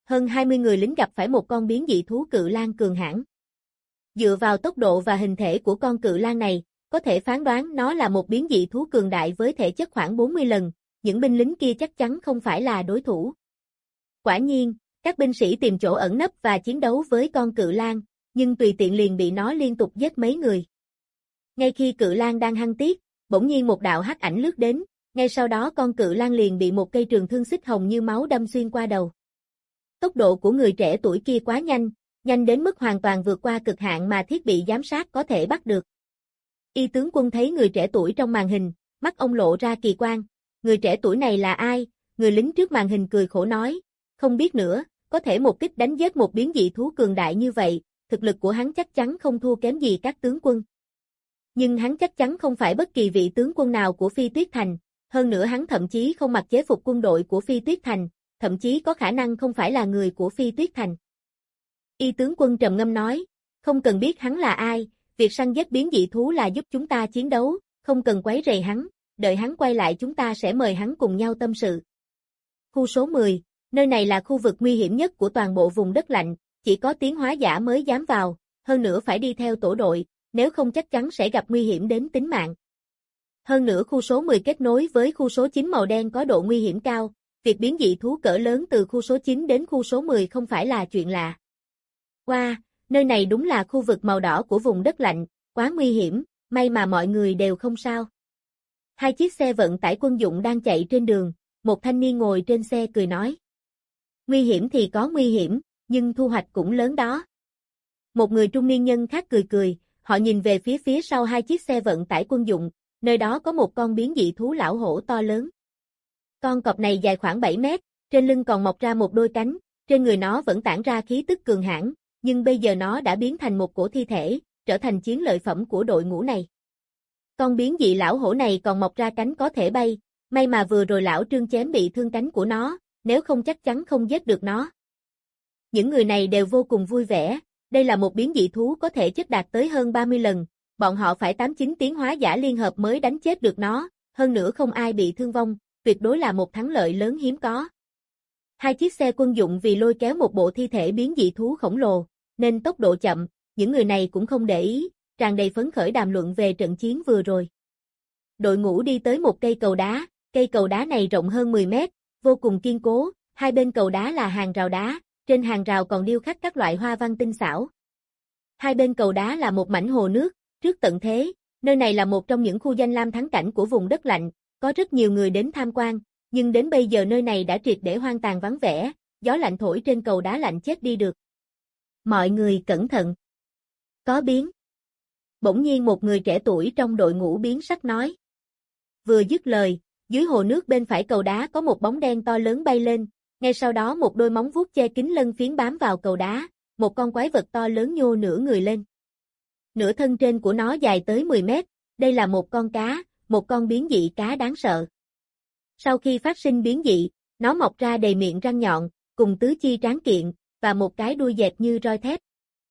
hơn 20 người lính gặp phải một con biến dị thú cự lang cường hãn. Dựa vào tốc độ và hình thể của con cự lang này, có thể phán đoán nó là một biến dị thú cường đại với thể chất khoảng 40 lần, những binh lính kia chắc chắn không phải là đối thủ. Quả nhiên, các binh sĩ tìm chỗ ẩn nấp và chiến đấu với con cự lang, nhưng tùy tiện liền bị nó liên tục giết mấy người. Ngay khi cự lang đang hăng tiết, bỗng nhiên một đạo hắc ảnh lướt đến, ngay sau đó con cự lang liền bị một cây trường thương xích hồng như máu đâm xuyên qua đầu. Tốc độ của người trẻ tuổi kia quá nhanh, nhanh đến mức hoàn toàn vượt qua cực hạn mà thiết bị giám sát có thể bắt được. Y tướng quân thấy người trẻ tuổi trong màn hình, mắt ông lộ ra kỳ quan. Người trẻ tuổi này là ai? Người lính trước màn hình cười khổ nói, không biết nữa, có thể một kích đánh giết một biến dị thú cường đại như vậy, thực lực của hắn chắc chắn không thua kém gì các tướng quân. Nhưng hắn chắc chắn không phải bất kỳ vị tướng quân nào của Phi Tuyết Thành, hơn nữa hắn thậm chí không mặc chế phục quân đội của Phi Tuyết Thành, thậm chí có khả năng không phải là người của Phi Tuyết Thành. Y tướng quân trầm ngâm nói, không cần biết hắn là ai, việc săn giết biến dị thú là giúp chúng ta chiến đấu, không cần quấy rầy hắn, đợi hắn quay lại chúng ta sẽ mời hắn cùng nhau tâm sự. Khu số 10, nơi này là khu vực nguy hiểm nhất của toàn bộ vùng đất lạnh, chỉ có tiến hóa giả mới dám vào, hơn nữa phải đi theo tổ đội, nếu không chắc chắn sẽ gặp nguy hiểm đến tính mạng. Hơn nữa khu số 10 kết nối với khu số 9 màu đen có độ nguy hiểm cao, việc biến dị thú cỡ lớn từ khu số 9 đến khu số 10 không phải là chuyện lạ. Wow, nơi này đúng là khu vực màu đỏ của vùng đất lạnh, quá nguy hiểm, may mà mọi người đều không sao. Hai chiếc xe vận tải quân dụng đang chạy trên đường, một thanh niên ngồi trên xe cười nói. Nguy hiểm thì có nguy hiểm, nhưng thu hoạch cũng lớn đó. Một người trung niên nhân khác cười cười, họ nhìn về phía sau hai chiếc xe vận tải quân dụng, nơi đó có một con biến dị thú lão hổ to lớn. Con cọp này dài khoảng 7 mét, trên lưng còn mọc ra một đôi cánh, trên người nó vẫn tản ra khí tức cường hãn, nhưng bây giờ nó đã biến thành một cổ thi thể, trở thành chiến lợi phẩm của đội ngũ này. Con biến dị lão hổ này còn mọc ra cánh có thể bay, may mà vừa rồi lão Trương chém bị thương cánh của nó, nếu không chắc chắn không giết được nó. Những người này đều vô cùng vui vẻ, đây là một biến dị thú có thể chất đạt tới hơn 30 lần, bọn họ phải 89 tiến hóa giả liên hợp mới đánh chết được nó, hơn nữa không ai bị thương vong, tuyệt đối là một thắng lợi lớn hiếm có. Hai chiếc xe quân dụng vì lôi kéo một bộ thi thể biến dị thú khổng lồ, nên tốc độ chậm, những người này cũng không để ý, tràn đầy phấn khởi đàm luận về trận chiến vừa rồi. Đội ngũ đi tới một cây cầu đá này rộng hơn 10 mét, vô cùng kiên cố, hai bên cầu đá là hàng rào đá, trên hàng rào còn điêu khắc các loại hoa văn tinh xảo. Hai bên cầu đá là một mảnh hồ nước, trước tận thế, nơi này là một trong những khu danh lam thắng cảnh của vùng đất lạnh, có rất nhiều người đến tham quan, nhưng đến bây giờ nơi này đã triệt để hoang tàn vắng vẻ, gió lạnh thổi trên cầu đá lạnh chết đi được. Mọi người cẩn thận. Có biến. Bỗng nhiên một người trẻ tuổi trong đội ngũ biến sắc nói. Vừa dứt lời, dưới hồ nước bên phải cầu đá có một bóng đen to lớn bay lên, ngay sau đó một đôi móng vuốt che kín lân phiến bám vào cầu đá, một con quái vật to lớn nhô nửa người lên. Nửa thân trên của nó dài tới 10 mét, đây là một con cá, một con biến dị cá đáng sợ. Sau khi phát sinh biến dị, nó mọc ra đầy miệng răng nhọn, cùng tứ chi tráng kiện, và một cái đuôi dẹt như roi thép.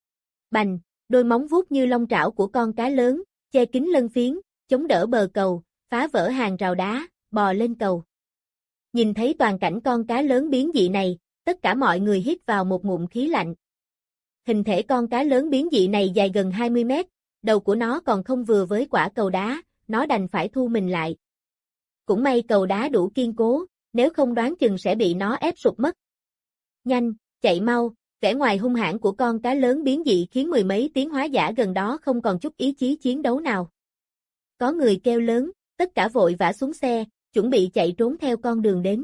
Bành, đôi móng vuốt như long trảo của con cá lớn, che kín lân phiến, chống đỡ bờ cầu, phá vỡ hàng rào đá, bò lên cầu. Nhìn thấy toàn cảnh con cá lớn biến dị này, tất cả mọi người hít vào một ngụm khí lạnh. Hình thể con cá lớn biến dị này dài gần 20 mét, đầu của nó còn không vừa với quả cầu đá, nó đành phải thu mình lại. Cũng may cầu đá đủ kiên cố, nếu không đoán chừng sẽ bị nó ép sụp mất. Nhanh, chạy mau, vẻ ngoài hung hãn của con cá lớn biến dị khiến mười mấy tiến hóa giả gần đó không còn chút ý chí chiến đấu nào. Có người kêu lớn, tất cả vội vã xuống xe, chuẩn bị chạy trốn theo con đường đến.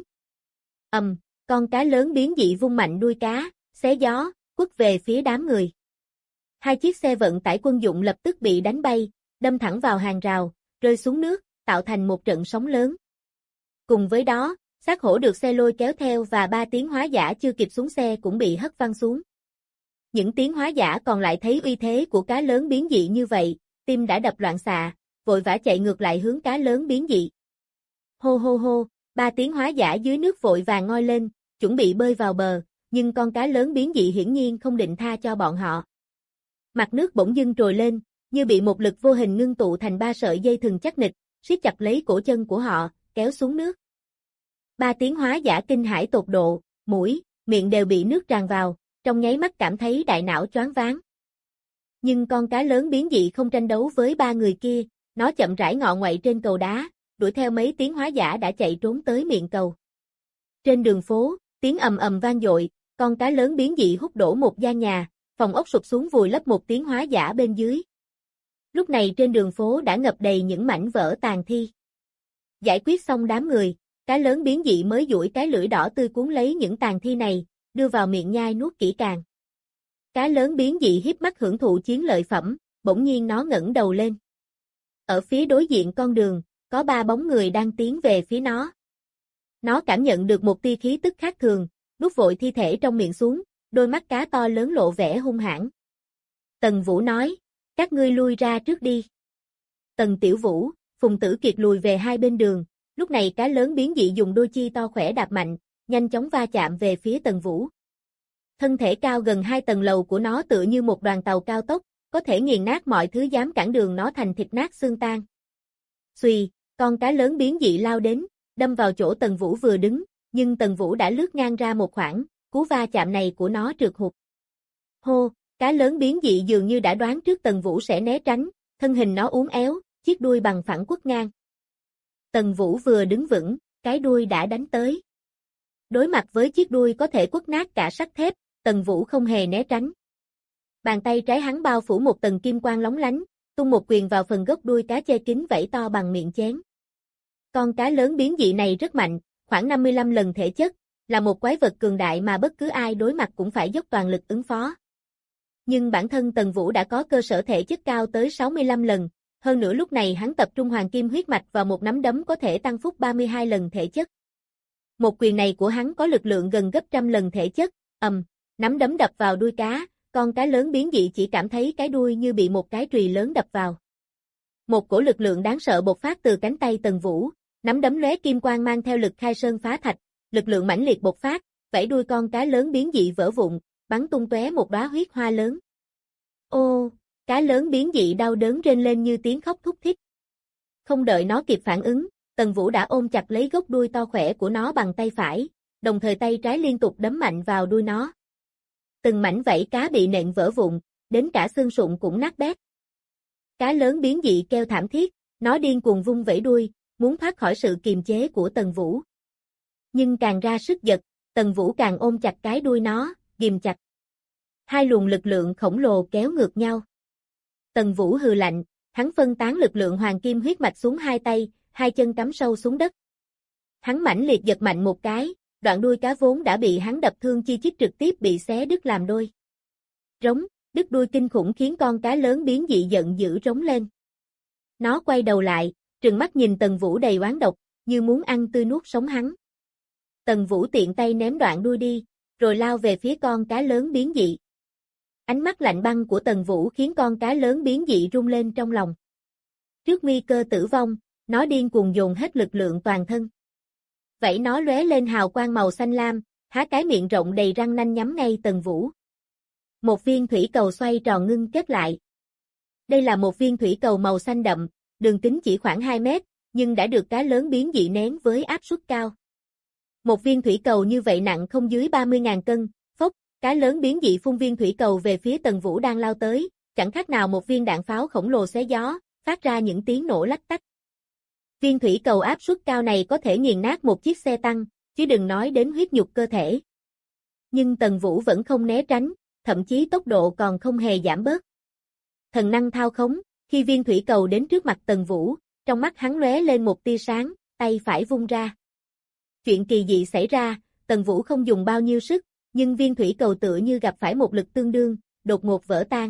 Con cá lớn biến dị vung mạnh đuôi cá, xé gió, quất về phía đám người. Hai chiếc xe vận tải quân dụng lập tức bị đánh bay, đâm thẳng vào hàng rào, rơi xuống nước, tạo thành một trận sóng lớn. Cùng với đó, xác hổ được xe lôi kéo theo và 3 tiến hóa giả chưa kịp xuống xe cũng bị hất văng xuống. Những tiến hóa giả còn lại thấy uy thế của cá lớn biến dị như vậy, tim đã đập loạn xạ, vội vã chạy ngược lại hướng cá lớn biến dị. Hô hô hô, 3 tiến hóa giả dưới nước vội vàng ngoi lên, chuẩn bị bơi vào bờ, nhưng con cá lớn biến dị hiển nhiên không định tha cho bọn họ. Mặt nước bỗng dưng trồi lên, như bị một lực vô hình ngưng tụ thành 3 sợi dây thừng chắc nịch, siết chặt lấy cổ chân của họ, kéo xuống nước. 3 tiến hóa giả kinh hãi tột độ, miệng đều bị nước tràn vào, trong nháy mắt cảm thấy đại não choáng váng. Nhưng con cá lớn biến dị không tranh đấu với ba người kia, nó chậm rãi ngọ nguậy trên cầu đá, đuổi theo mấy tiếng hóa giả đã chạy trốn tới miệng cầu. Trên đường phố, tiếng ầm ầm vang dội, con cá lớn biến dị hút đổ một gian nhà, phòng ốc sụp xuống vùi lấp một tiếng hóa giả bên dưới. Lúc này trên đường phố đã ngập đầy những mảnh vỡ tàn thi. Giải quyết xong đám người, cá lớn biến dị mới duỗi cái lưỡi đỏ tươi cuốn lấy những tàn thi này, đưa vào miệng nhai nuốt kỹ càng. Cá lớn biến dị híp mắt hưởng thụ chiến lợi phẩm, bỗng nhiên nó ngẩng đầu lên. Ở phía đối diện con đường, có 3 bóng người đang tiến về phía nó. Nó cảm nhận được một tia khí tức khác thường, nuốt vội thi thể trong miệng xuống, đôi mắt cá to lớn lộ vẻ hung hãn. Tần Vũ nói, các ngươi lui ra trước đi. Tần Tiểu Vũ, Phùng Tử Kiệt lùi về hai bên đường, lúc này cá lớn biến dị dùng đôi chi to khỏe đạp mạnh, nhanh chóng va chạm về phía Tần Vũ. Thân thể cao gần 2 tầng lầu của nó tựa như một đoàn tàu cao tốc, có thể nghiền nát mọi thứ dám cản đường nó thành thịt nát xương tan. Xuy, con cá lớn biến dị lao đến, đâm vào chỗ Tần Vũ vừa đứng, nhưng Tần Vũ đã lướt ngang ra một khoảng, cú va chạm này của nó trượt hụt. Hô, cá lớn biến dị dường như đã đoán trước Tần Vũ sẽ né tránh, thân hình nó uốn éo, chiếc đuôi bằng phẳng quất ngang. Tần Vũ vừa đứng vững, cái đuôi đã đánh tới. Đối mặt với chiếc đuôi có thể quất nát cả sắt thép, Tần Vũ không hề né tránh. Bàn tay trái hắn bao phủ một tầng kim quang lóng lánh, tung một quyền vào phần gốc đuôi cá che kín vảy to bằng miệng chén. Con cá lớn biến dị này rất mạnh, khoảng 55 lần thể chất, là một quái vật cường đại mà bất cứ ai đối mặt cũng phải dốc toàn lực ứng phó. Nhưng bản thân Tần Vũ đã có cơ sở thể chất cao tới 65 lần, hơn nữa lúc này hắn tập trung hoàng kim huyết mạch vào một nắm đấm có thể tăng phúc 32 lần thể chất. Một quyền này của hắn có lực lượng gần gấp trăm lần thể chất, nắm đấm đập vào đuôi cá, con cá lớn biến dị chỉ cảm thấy cái đuôi như bị một cái chùy lớn đập vào. Một cổ lực lượng đáng sợ bộc phát từ cánh tay Tần Vũ, nắm đấm lóe kim quang mang theo lực khai sơn phá thạch, lực lượng mãnh liệt bộc phát, vảy đuôi con cá lớn biến dị vỡ vụn, bắn tung tóe một đóa huyết hoa lớn. Ô, cá lớn biến dị đau đớn rên lên như tiếng khóc thút thít. Không đợi nó kịp phản ứng, Tần Vũ đã ôm chặt lấy gốc đuôi to khỏe của nó bằng tay phải, đồng thời tay trái liên tục đấm mạnh vào đuôi nó. Từng mảnh vảy cá bị nện vỡ vụn, đến cả xương sụn cũng nát bét. Cá lớn biến dị kêu thảm thiết, nó điên cuồng vung vẫy đuôi, muốn thoát khỏi sự kiềm chế của Tần Vũ. Nhưng càng ra sức giật, Tần Vũ càng ôm chặt cái đuôi nó, ghìm chặt. Hai luồng lực lượng khổng lồ kéo ngược nhau. Tần Vũ hừ lạnh, hắn phân tán lực lượng hoàng kim huyết mạch xuống hai tay, hai chân cắm sâu xuống đất. Hắn mãnh liệt giật mạnh một cái, đoạn đuôi cá vốn đã bị hắn đập thương chi chít trực tiếp bị xé đứt làm đôi. Rống, đứt đuôi kinh khủng khiến con cá lớn biến dị giận dữ rống lên. Nó quay đầu lại, trừng mắt nhìn Tần Vũ đầy oán độc, như muốn ăn tươi nuốt sống hắn. Tần Vũ tiện tay ném đoạn đuôi đi, rồi lao về phía con cá lớn biến dị. Ánh mắt lạnh băng của Tần Vũ khiến con cá lớn biến dị rung lên trong lòng. Trước nguy cơ tử vong, nó điên cuồng dồn hết lực lượng toàn thân. Vậy nó lóe lên hào quang màu xanh lam, há cái miệng rộng đầy răng nanh nhắm ngay Tần Vũ. Một viên thủy cầu xoay tròn ngưng kết lại. Đây là một viên thủy cầu màu xanh đậm, đường kính chỉ khoảng 2 mét, nhưng đã được cá lớn biến dị nén với áp suất cao. Một viên thủy cầu như vậy nặng không dưới 30.000 cân, phốc, cá lớn biến dị phun viên thủy cầu về phía Tần Vũ đang lao tới, chẳng khác nào một viên đạn pháo khổng lồ xé gió, phát ra những tiếng nổ lách tách. Viên thủy cầu áp suất cao này có thể nghiền nát một chiếc xe tăng, chứ đừng nói đến huyết nhục cơ thể. Nhưng Tần Vũ vẫn không né tránh, thậm chí tốc độ còn không hề giảm bớt. Thần năng thao khống, khi viên thủy cầu đến trước mặt Tần Vũ, trong mắt hắn lóe lên một tia sáng, tay phải vung ra. Chuyện kỳ dị xảy ra, Tần Vũ không dùng bao nhiêu sức, nhưng viên thủy cầu tựa như gặp phải một lực tương đương, đột ngột vỡ tan.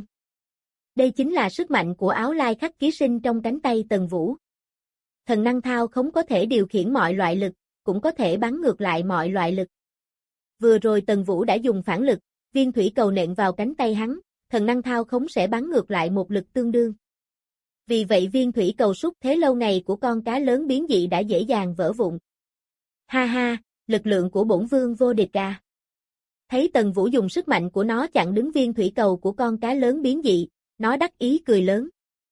Đây chính là sức mạnh của áo lai khắc ký sinh trong cánh tay Tần Vũ. Thần năng thao khống có thể điều khiển mọi loại lực, cũng có thể bắn ngược lại mọi loại lực. Vừa rồi Tần Vũ đã dùng phản lực, viên thủy cầu nện vào cánh tay hắn, thần năng thao khống sẽ bắn ngược lại một lực tương đương. Vì vậy viên thủy cầu sút thế lâu ngày của con cá lớn biến dị đã dễ dàng vỡ vụn. Ha ha, lực lượng của bổn vương vô địch à. Thấy Tần Vũ dùng sức mạnh của nó chặn đứng viên thủy cầu của con cá lớn biến dị, nó đắc ý cười lớn.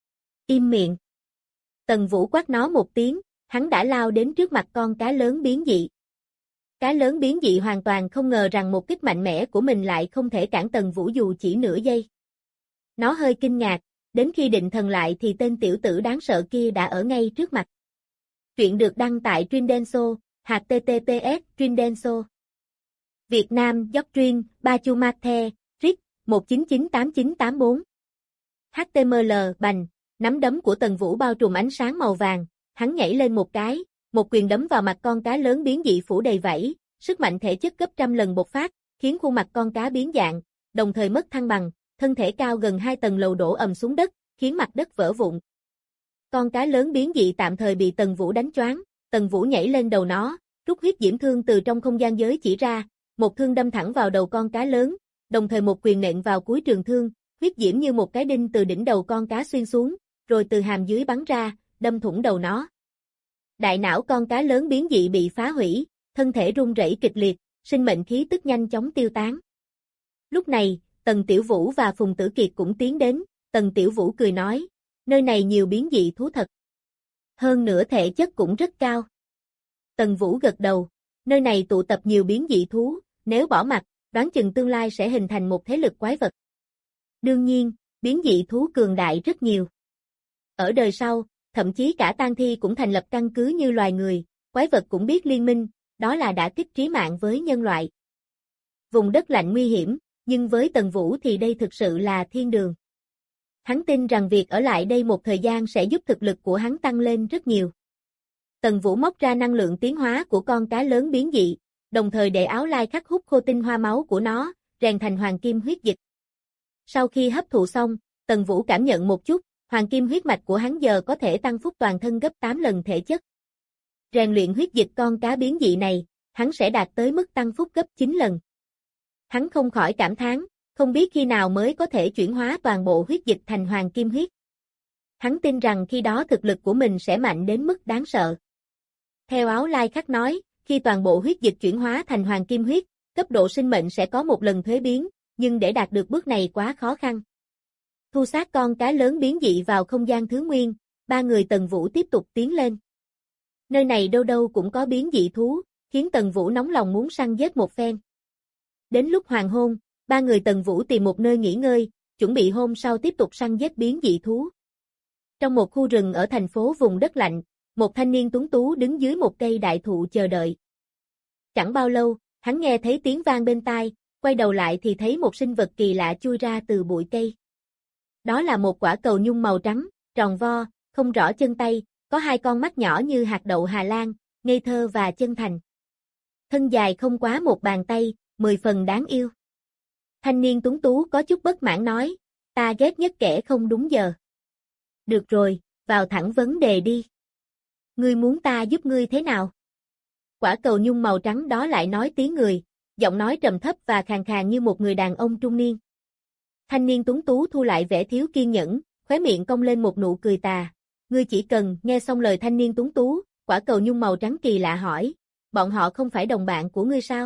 Im miệng. Tần Vũ quát nó một tiếng, hắn đã lao đến trước mặt con cá lớn biến dị. Cá lớn biến dị hoàn toàn không ngờ rằng một kích mạnh mẽ của mình lại không thể cản Tần Vũ dù chỉ nửa giây. Nó hơi kinh ngạc, đến khi định thần lại thì tên tiểu tử đáng sợ kia đã ở ngay trước mặt. Truyện được đăng tại Trindenso, https Trindenso. Việt Nam Doctrine, Bachumate, RIC, 1998984. HTML, bành, nắm đấm của Tần Vũ bao trùm ánh sáng màu vàng, hắn nhảy lên một cái, một quyền đấm vào mặt con cá lớn biến dị phủ đầy vảy, sức mạnh thể chất gấp trăm lần bộc phát, khiến khuôn mặt con cá biến dạng, đồng thời mất thăng bằng, thân thể cao gần 2 tầng lầu đổ ầm xuống đất, khiến mặt đất vỡ vụn. Con cá lớn biến dị tạm thời bị Tần Vũ đánh choáng, Tần Vũ nhảy lên đầu nó, rút huyết diễm thương từ trong không gian giới chỉ ra, một thương đâm thẳng vào đầu con cá lớn, đồng thời một quyền nện vào cuối trường thương, huyết diễm như một cái đinh từ đỉnh đầu con cá xuyên xuống, rồi từ hàm dưới bắn ra, đâm thủng đầu nó. Đại não con cá lớn biến dị bị phá hủy, thân thể rung rẩy kịch liệt, sinh mệnh khí tức nhanh chóng tiêu tán. Lúc này, Tần Tiểu Vũ và Phùng Tử Kiệt cũng tiến đến, Tần Tiểu Vũ cười nói, nơi này nhiều biến dị thú thật. Hơn nữa thể chất cũng rất cao. Tần Vũ gật đầu, nơi này tụ tập nhiều biến dị thú, nếu bỏ mặc, đoán chừng tương lai sẽ hình thành một thế lực quái vật. Đương nhiên, biến dị thú cường đại rất nhiều. Ở đời sau, thậm chí cả tang thi cũng thành lập căn cứ như loài người, quái vật cũng biết liên minh, đó là đả kích trí mạng với nhân loại. Vùng đất lạnh nguy hiểm, nhưng với Tần Vũ thì đây thực sự là thiên đường. Hắn tin rằng việc ở lại đây một thời gian sẽ giúp thực lực của hắn tăng lên rất nhiều. Tần Vũ móc ra năng lượng tiến hóa của con cá lớn biến dị, đồng thời để áo lai khắc hút khô tinh hoa máu của nó, rèn thành hoàng kim huyết dịch. Sau khi hấp thụ xong, Tần Vũ cảm nhận một chút, hoàng kim huyết mạch của hắn giờ có thể tăng phúc toàn thân gấp 8 lần thể chất. Rèn luyện huyết dịch con cá biến dị này, hắn sẽ đạt tới mức tăng phúc gấp 9 lần. Hắn không khỏi cảm thán, không biết khi nào mới có thể chuyển hóa toàn bộ huyết dịch thành hoàng kim huyết. Hắn tin rằng khi đó thực lực của mình sẽ mạnh đến mức đáng sợ. Theo áo lai khắc nói, khi toàn bộ huyết dịch chuyển hóa thành hoàng kim huyết, cấp độ sinh mệnh sẽ có một lần thuế biến, nhưng để đạt được bước này quá khó khăn. Thu xác con cá lớn biến dị vào không gian thứ nguyên, ba người Tần Vũ tiếp tục tiến lên. Nơi này đâu đâu cũng có biến dị thú, khiến Tần Vũ nóng lòng muốn săn giết một phen. Đến lúc hoàng hôn, ba người Tần Vũ tìm một nơi nghỉ ngơi, chuẩn bị hôm sau tiếp tục săn giết biến dị thú. Trong một khu rừng ở thành phố vùng đất lạnh, một thanh niên tuấn tú đứng dưới một cây đại thụ chờ đợi. Chẳng bao lâu, hắn nghe thấy tiếng vang bên tai, quay đầu lại thì thấy một sinh vật kỳ lạ chui ra từ bụi cây. Đó là một quả cầu nhung màu trắng, tròn vo, không rõ chân tay, có hai con mắt nhỏ như hạt đậu Hà Lan, ngây thơ và chân thành. Thân dài không quá một bàn tay, 10 phần đáng yêu. Thanh niên tuấn tú có chút bất mãn nói, ta ghét nhất kẻ không đúng giờ. Được rồi, vào thẳng vấn đề đi. Ngươi muốn ta giúp ngươi thế nào? Quả cầu nhung màu trắng đó lại nói tiếng người, giọng nói trầm thấp và khàn khàn như một người đàn ông trung niên. Thanh niên tuấn tú thu lại vẻ thiếu kiên nhẫn, khóe miệng cong lên một nụ cười tà. Ngươi chỉ cần, nghe xong lời thanh niên tuấn tú, quả cầu nhung màu trắng kỳ lạ hỏi, bọn họ không phải đồng bạn của ngươi sao?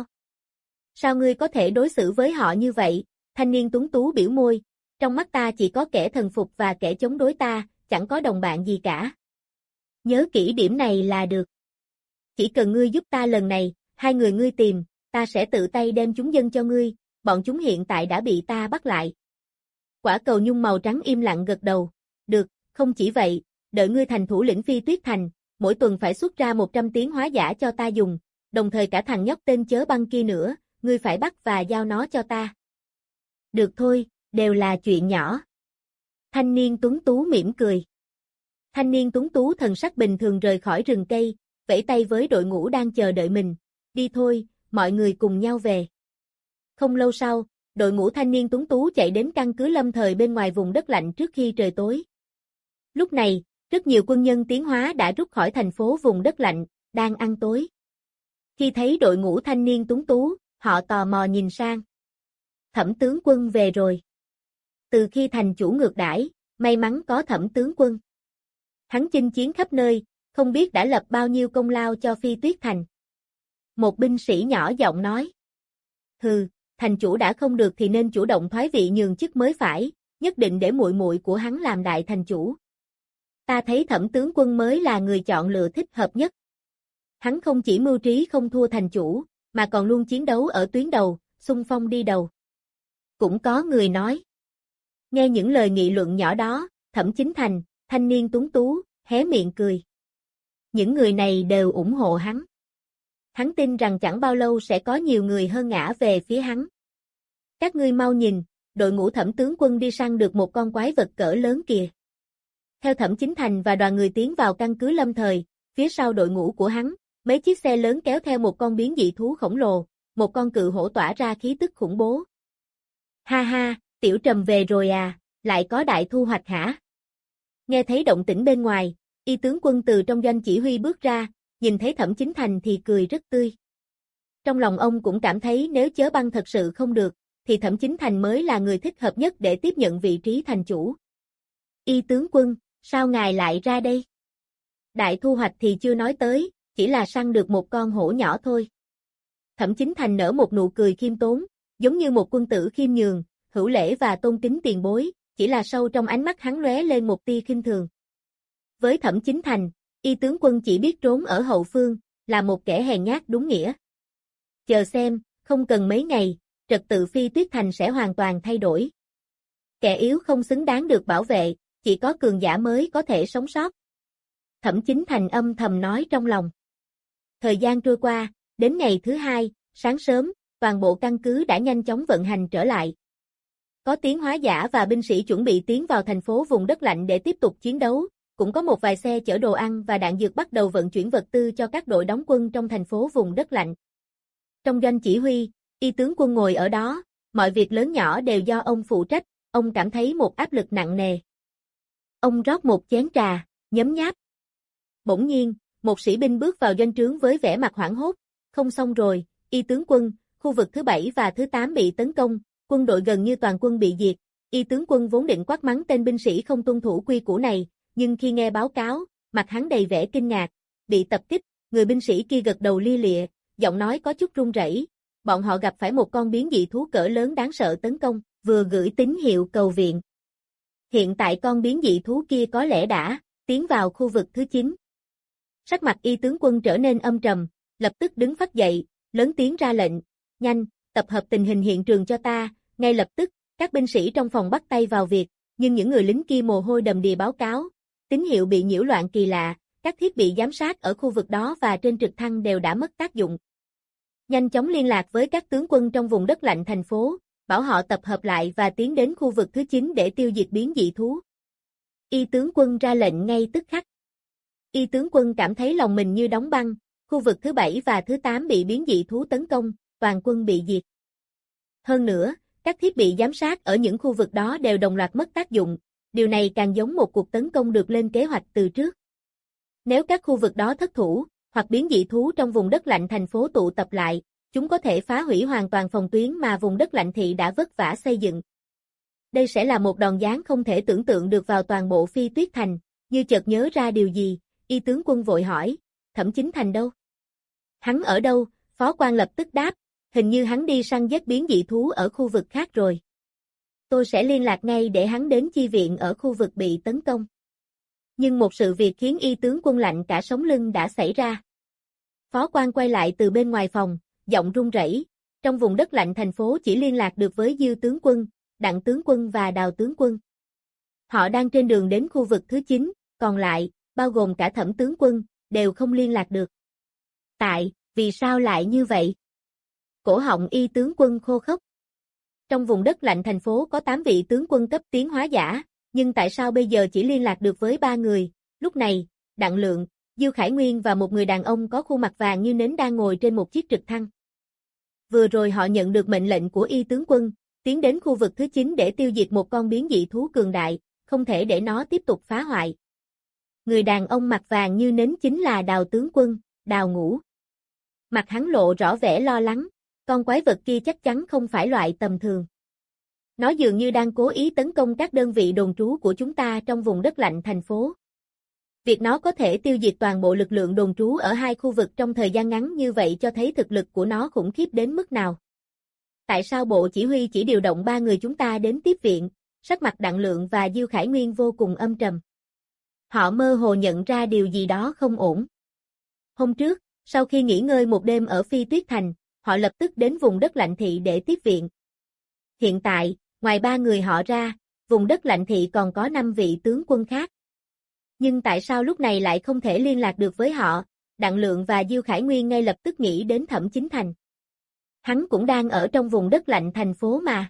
Sao ngươi có thể đối xử với họ như vậy? Thanh niên tuấn tú biểu môi, trong mắt ta chỉ có kẻ thần phục và kẻ chống đối ta, chẳng có đồng bạn gì cả. Nhớ kỹ điểm này là được. Chỉ cần ngươi giúp ta lần này, hai người ngươi tìm, ta sẽ tự tay đem chúng dâng cho ngươi, bọn chúng hiện tại đã bị ta bắt lại. Quả cầu nhung màu trắng im lặng gật đầu, được, không chỉ vậy, đợi ngươi thành thủ lĩnh Phi Tuyết Thành, mỗi tuần phải xuất ra 100 tiếng hóa giả cho ta dùng, đồng thời cả thằng nhóc tên chớ băng kia nữa, ngươi phải bắt và giao nó cho ta. Được thôi, đều là chuyện nhỏ. Thanh niên tuấn tú mỉm cười. Thanh niên tuấn tú thần sắc bình thường rời khỏi rừng cây, vẫy tay với đội ngũ đang chờ đợi mình, đi thôi, mọi người cùng nhau về. Không lâu sau, đội ngũ thanh niên tuấn tú chạy đến căn cứ lâm thời bên ngoài vùng đất lạnh trước khi trời tối. Lúc này, rất nhiều quân nhân tiến hóa đã rút khỏi thành phố vùng đất lạnh, đang ăn tối. Khi thấy đội ngũ thanh niên tuấn tú, họ tò mò nhìn sang. Thẩm tướng quân về rồi. Từ khi thành chủ ngược đãi, may mắn có Thẩm tướng quân. Hắn chinh chiến khắp nơi, không biết đã lập bao nhiêu công lao cho Phi Tuyết Thành. Một binh sĩ nhỏ giọng nói. Hừ, thành chủ đã không được thì nên chủ động thoái vị nhường chức mới phải, nhất định để muội muội của hắn làm đại thành chủ. Ta thấy Thẩm tướng quân mới là người chọn lựa thích hợp nhất. Hắn không chỉ mưu trí không thua thành chủ, mà còn luôn chiến đấu ở tuyến đầu, xung phong đi đầu. Cũng có người nói. Nghe những lời nghị luận nhỏ đó, Thẩm Chính Thành, thanh niên tuấn tú, hé miệng cười. Những người này đều ủng hộ hắn. Hắn tin rằng chẳng bao lâu sẽ có nhiều người hơn ngã về phía hắn. Các ngươi mau nhìn, đội ngũ Thẩm tướng quân đi săn được một con quái vật cỡ lớn kìa. Theo Thẩm Chính Thành và đoàn người tiến vào căn cứ lâm thời, phía sau đội ngũ của hắn, mấy chiếc xe lớn kéo theo một con biến dị thú khổng lồ, một con cự hổ tỏa ra khí tức khủng bố. Ha ha, Tiểu Trầm về rồi à, lại có đại thu hoạch hả? Nghe thấy động tĩnh bên ngoài, Y tướng quân từ trong doanh chỉ huy bước ra, nhìn thấy Thẩm Chính Thành thì cười rất tươi. Trong lòng ông cũng cảm thấy nếu Chớ Băng thật sự không được, thì Thẩm Chính Thành mới là người thích hợp nhất để tiếp nhận vị trí thành chủ. Y tướng quân, sao ngài lại ra đây? Đại thu hoạch thì chưa nói tới, chỉ là săn được một con hổ nhỏ thôi. Thẩm Chính Thành nở một nụ cười khiêm tốn, giống như một quân tử khiêm nhường, hữu lễ và tôn kính tiền bối, chỉ là sâu trong ánh mắt hắn lóe lên một tia khinh thường. Với Thẩm Chính Thành, Y tướng quân chỉ biết trốn ở hậu phương, là một kẻ hèn nhát đúng nghĩa. Chờ xem, không cần mấy ngày, trật tự Phi Tuyết Thành sẽ hoàn toàn thay đổi. Kẻ yếu không xứng đáng được bảo vệ, chỉ có cường giả mới có thể sống sót. Thẩm Chính Thành âm thầm nói trong lòng. Thời gian trôi qua, đến ngày thứ hai, sáng sớm, toàn bộ căn cứ đã nhanh chóng vận hành trở lại. Có tiến hóa giả và binh sĩ chuẩn bị tiến vào thành phố vùng đất lạnh để tiếp tục chiến đấu, cũng có một vài xe chở đồ ăn và đạn dược bắt đầu vận chuyển vật tư cho các đội đóng quân trong thành phố vùng đất lạnh. Trong doanh chỉ huy, Y tướng quân ngồi ở đó, mọi việc lớn nhỏ đều do ông phụ trách, ông cảm thấy một áp lực nặng nề. Ông rót một chén trà, nhấm nháp. Bỗng nhiên, một sĩ binh bước vào doanh trướng với vẻ mặt hoảng hốt. Không xong rồi, Y tướng quân, khu vực thứ 7 và thứ 8 bị tấn công, quân đội gần như toàn quân bị diệt. Y tướng quân vốn định quát mắng tên binh sĩ không tuân thủ quy củ này, nhưng khi nghe báo cáo, mặt hắn đầy vẻ kinh ngạc. Bị tập kích, người binh sĩ kia gật đầu lia lịa, giọng nói có chút run rẩy. Bọn họ gặp phải một con biến dị thú cỡ lớn đáng sợ tấn công, vừa gửi tín hiệu cầu viện. Hiện tại con biến dị thú kia có lẽ đã tiến vào khu vực thứ 9. Sắc mặt Y tướng quân trở nên âm trầm, lập tức đứng phắt dậy, lớn tiếng ra lệnh, nhanh, tập hợp tình hình hiện trường cho ta. Ngay lập tức, các binh sĩ trong phòng bắt tay vào việc, nhưng những người lính kia mồ hôi đầm đìa báo cáo, tín hiệu bị nhiễu loạn kỳ lạ, các thiết bị giám sát ở khu vực đó và trên trực thăng đều đã mất tác dụng. Nhanh chóng liên lạc với các tướng quân trong vùng đất lạnh thành phố, bảo họ tập hợp lại và tiến đến khu vực thứ 9 để tiêu diệt biến dị thú. Y tướng quân ra lệnh ngay tức khắc. Y tướng quân cảm thấy lòng mình như đóng băng, khu vực thứ 7 và thứ 8 bị biến dị thú tấn công, toàn quân bị diệt. Hơn nữa, các thiết bị giám sát ở những khu vực đó đều đồng loạt mất tác dụng, điều này càng giống một cuộc tấn công được lên kế hoạch từ trước. Nếu các khu vực đó thất thủ, hoặc biến dị thú trong vùng đất lạnh thành phố tụ tập lại, chúng có thể phá hủy hoàn toàn phòng tuyến mà vùng đất lạnh thị đã vất vả xây dựng. Đây sẽ là một đòn giáng không thể tưởng tượng được vào toàn bộ Phi Tuyết Thành. Như chợt nhớ ra điều gì, Y tướng quân vội hỏi, Thẩm Chính Thành đâu? Hắn ở đâu? Phó quan lập tức đáp, hình như hắn đi săn giết biến dị thú ở khu vực khác rồi. Tôi sẽ liên lạc ngay để hắn đến chi viện ở khu vực bị tấn công. Nhưng một sự việc khiến Y tướng quân lạnh cả sống lưng đã xảy ra. Phó quan quay lại từ bên ngoài phòng, giọng run rẩy. Trong vùng đất lạnh thành phố chỉ liên lạc được với Dư tướng quân, Đặng tướng quân và Đào tướng quân. Họ đang trên đường đến khu vực thứ 9, còn lại, bao gồm cả Thẩm tướng quân, đều không liên lạc được. Vì sao lại như vậy? Cổ họng Y tướng quân khô khốc. Trong vùng đất lạnh thành phố có 8 vị tướng quân cấp tiến hóa giả, nhưng tại sao bây giờ chỉ liên lạc được với 3 người? Lúc này, Đặng Lượng, Diêu Khải Nguyên và một người đàn ông có khuôn mặt vàng như nến đang ngồi trên một chiếc trực thăng. Vừa rồi họ nhận được mệnh lệnh của Y tướng quân, tiến đến khu vực thứ 9 để tiêu diệt một con biến dị thú cường đại, không thể để nó tiếp tục phá hoại. Người đàn ông mặt vàng như nến chính là Đào tướng quân, Đào Ngũ. Mặt hắn lộ rõ vẻ lo lắng, con quái vật kia chắc chắn không phải loại tầm thường. Nó dường như đang cố ý tấn công các đơn vị đồn trú của chúng ta trong vùng đất lạnh thành phố. Việc nó có thể tiêu diệt toàn bộ lực lượng đồn trú ở 2 khu vực trong thời gian ngắn như vậy cho thấy thực lực của nó khủng khiếp đến mức nào. Tại sao bộ chỉ huy chỉ điều động 3 người chúng ta đến tiếp viện? Sắc mặt Đặng Lượng và Diêu Khải Nguyên vô cùng âm trầm. Họ mơ hồ nhận ra điều gì đó không ổn. Hôm trước, sau khi nghỉ ngơi một đêm ở Phi Tuyết Thành, họ lập tức đến vùng đất lạnh thị để tiếp viện. Hiện tại, ngoài 3 người họ ra, vùng đất lạnh thị còn có 5 vị tướng quân khác. Nhưng tại sao lúc này lại không thể liên lạc được với họ? Đặng Lượng và Diêu Khải Nguyên ngay lập tức nghĩ đến Thẩm Chính Thành. Hắn cũng đang ở trong vùng đất lạnh thành phố mà.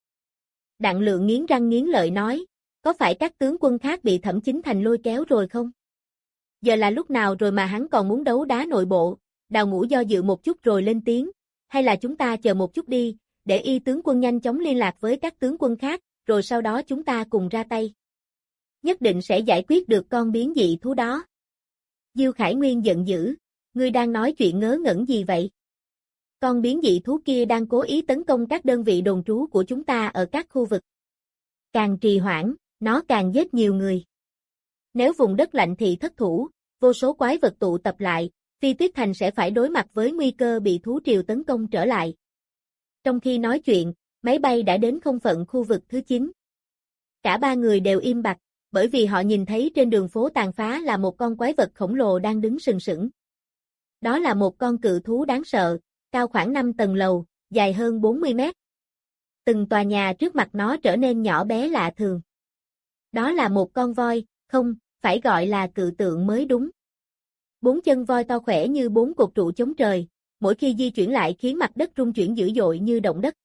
Đặng Lượng nghiến răng nghiến lợi nói, có phải các tướng quân khác bị Thẩm Chính Thành lôi kéo rồi không? Giờ là lúc nào rồi mà hắn còn muốn đấu đá nội bộ? Đào Ngũ do dự một chút rồi lên tiếng, hay là chúng ta chờ một chút đi, để Y tướng quân nhanh chóng liên lạc với các tướng quân khác, rồi sau đó chúng ta cùng ra tay. Nhất định sẽ giải quyết được con biến dị thú đó. Diêu Khải Nguyên giận dữ, ngươi đang nói chuyện ngớ ngẩn gì vậy? Con biến dị thú kia đang cố ý tấn công các đơn vị đồn trú của chúng ta ở các khu vực. Càng trì hoãn, nó càng giết nhiều người. Nếu vùng đất lạnh thị thất thủ, vô số quái vật tụ tập lại, Phi Tuyết Thành sẽ phải đối mặt với nguy cơ bị thú triều tấn công trở lại. Trong khi nói chuyện, máy bay đã đến không phận khu vực thứ 9. Cả 3 người đều im bặt, bởi vì họ nhìn thấy trên đường phố tàn phá là một con quái vật khổng lồ đang đứng sừng sững. Đó là một con cự thú đáng sợ, cao khoảng 5 tầng lầu, dài hơn 40 mét. Từng tòa nhà trước mặt nó trở nên nhỏ bé lạ thường. Đó là một con voi, không, phải gọi là cự tượng mới đúng. 4 chân voi to khỏe như 4 cột trụ chống trời, mỗi khi di chuyển lại khiến mặt đất rung chuyển dữ dội như động đất.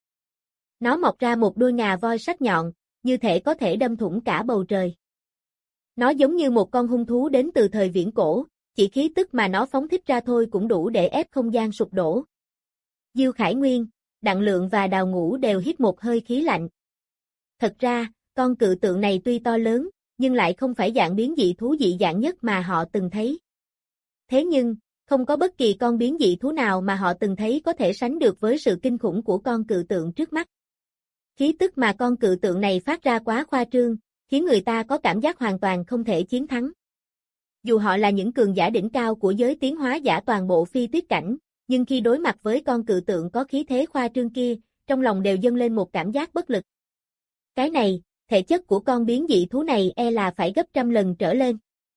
Nó mọc ra một đôi ngà voi sắc nhọn, như thể có thể đâm thủng cả bầu trời. Nó giống như một con hung thú đến từ thời viễn cổ, chỉ khí tức mà nó phóng thích ra thôi cũng đủ để ép không gian sụp đổ. Diêu Khải Nguyên, Đặng Lượng và Đào Ngũ đều hít một hơi khí lạnh. Thật ra, con cự tượng này tuy to lớn, nhưng lại không phải dạng biến dị thú dị dạng nhất mà họ từng thấy. Thế nhưng, không có bất kỳ con biến dị thú nào mà họ từng thấy có thể sánh được với sự kinh khủng của con cự tượng trước mắt. Khí tức mà con cự tượng này phát ra quá khoa trương, khiến người ta có cảm giác hoàn toàn không thể chiến thắng. Dù họ là những cường giả đỉnh cao của giới tiến hóa giả toàn bộ phi tuyết cảnh, nhưng khi đối mặt với con cự tượng có khí thế khoa trương kia, trong lòng đều dâng lên một cảm giác bất lực. Cái này, thể chất của con biến dị thú này e là phải gấp trăm lần trở lên.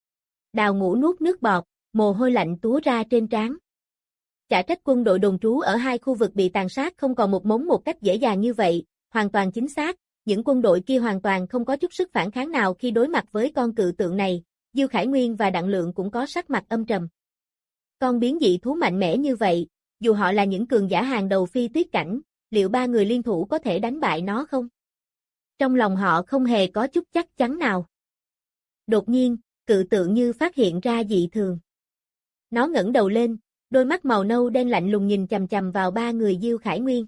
Đào Ngũ nuốt nước bọt, mồ hôi lạnh túa ra trên trán. Chả trách quân đội đồn trú ở 2 khu vực bị tàn sát không còn một mống một cách dễ dàng như vậy, hoàn toàn chính xác, những quân đội kia hoàn toàn không có chút sức phản kháng nào khi đối mặt với con cự tượng này. Diêu Khải Nguyên và Đặng Lượng cũng có sắc mặt âm trầm. Con biến dị thú mạnh mẽ như vậy, dù họ là những cường giả hàng đầu phi tuyết cảnh, liệu 3 người liên thủ có thể đánh bại nó không? Trong lòng họ không hề có chút chắc chắn nào. Đột nhiên, cự tượng như phát hiện ra dị thường. Nó ngẩng đầu lên, đôi mắt màu nâu đen lạnh lùng nhìn chằm chằm vào 3 người Diêu Khải Nguyên.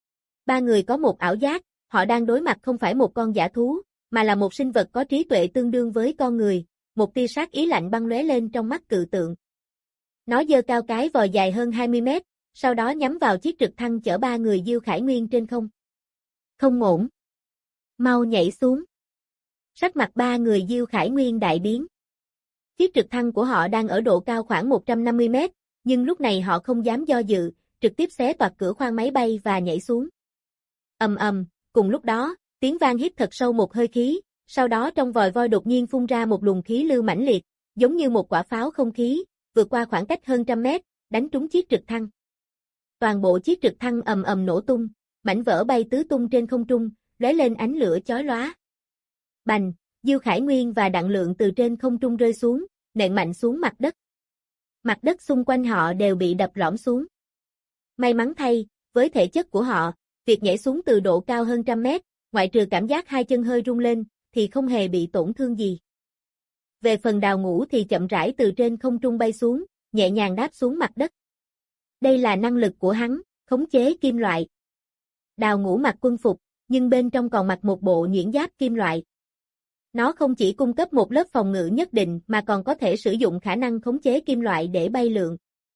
3 người có một ảo giác, họ đang đối mặt không phải một con dã thú, mà là một sinh vật có trí tuệ tương đương với con người. Một tia sát ý lạnh băng lóe lên trong mắt cự tượng. Nó giơ cao cái vòi dài hơn 20 mét, sau đó nhắm vào chiếc trực thăng chở 3 người Diêu Khải Nguyên trên không. Không ổn. Mau nhảy xuống. Sắc mặt 3 người Diêu Khải Nguyên đại biến. Chiếc trực thăng của họ đang ở độ cao khoảng 150 mét, nhưng lúc này họ không dám do dự, trực tiếp xé toạc cửa khoang máy bay và nhảy xuống. Ầm ầm, cùng lúc đó, tiếng vang hít thật sâu một hơi khí. Sau đó trong vòi voi đột nhiên phun ra một luồng khí lưu mãnh liệt, giống như một quả pháo không khí, vượt qua khoảng cách hơn trăm mét, đánh trúng chiếc trực thăng. Toàn bộ chiếc trực thăng ầm ầm nổ tung, mảnh vỡ bay tứ tung trên không trung, lóe lên ánh lửa chói lóa. Bành, Diêu Khải Nguyên và Đặng Lượng từ trên không trung rơi xuống, nện mạnh xuống mặt đất. Mặt đất xung quanh họ đều bị đập lõm xuống. May mắn thay, với thể chất của họ, việc nhảy xuống từ độ cao hơn trăm mét, ngoại trừ cảm giác hai chân hơi rung lên, thì không hề bị tổn thương gì. Về phần Đào Ngũ thì chậm rãi từ trên không trung bay xuống, nhẹ nhàng đáp xuống mặt đất. Đây là năng lực của hắn, khống chế kim loại. Đào Ngũ mặc quân phục, nhưng bên trong còn mặc một bộ nhuyễn giáp kim loại. Nó không chỉ cung cấp một lớp phòng ngự nhất định mà còn có thể sử dụng khả năng khống chế kim loại để bay lượn.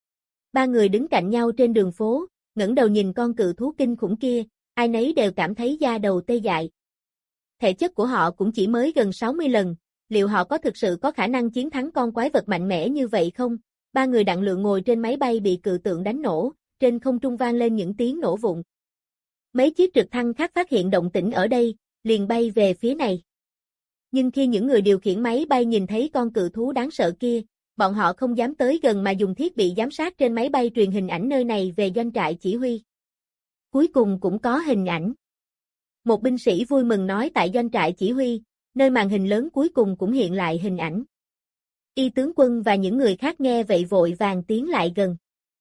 3 người đứng cạnh nhau trên đường phố, ngẩng đầu nhìn con cự thú kinh khủng kia, ai nấy đều cảm thấy da đầu tê dại. Thể chất của họ cũng chỉ mới gần 60 lần, liệu họ có thực sự có khả năng chiến thắng con quái vật mạnh mẽ như vậy không? 3 người Đặng Lượng ngồi trên máy bay bị cự tượng đánh nổ, trên không trung vang lên những tiếng nổ vụn. Mấy chiếc trực thăng khác phát hiện động tĩnh ở đây, liền bay về phía này. Nhưng khi những người điều khiển máy bay nhìn thấy con cự thú đáng sợ kia, bọn họ không dám tới gần mà dùng thiết bị giám sát trên máy bay truyền hình ảnh nơi này về doanh trại chỉ huy. Cuối cùng cũng có hình ảnh. Một binh sĩ vui mừng nói tại doanh trại chỉ huy, nơi màn hình lớn cuối cùng cũng hiện lại hình ảnh. Y tướng quân và những người khác nghe vậy vội vàng tiến lại gần.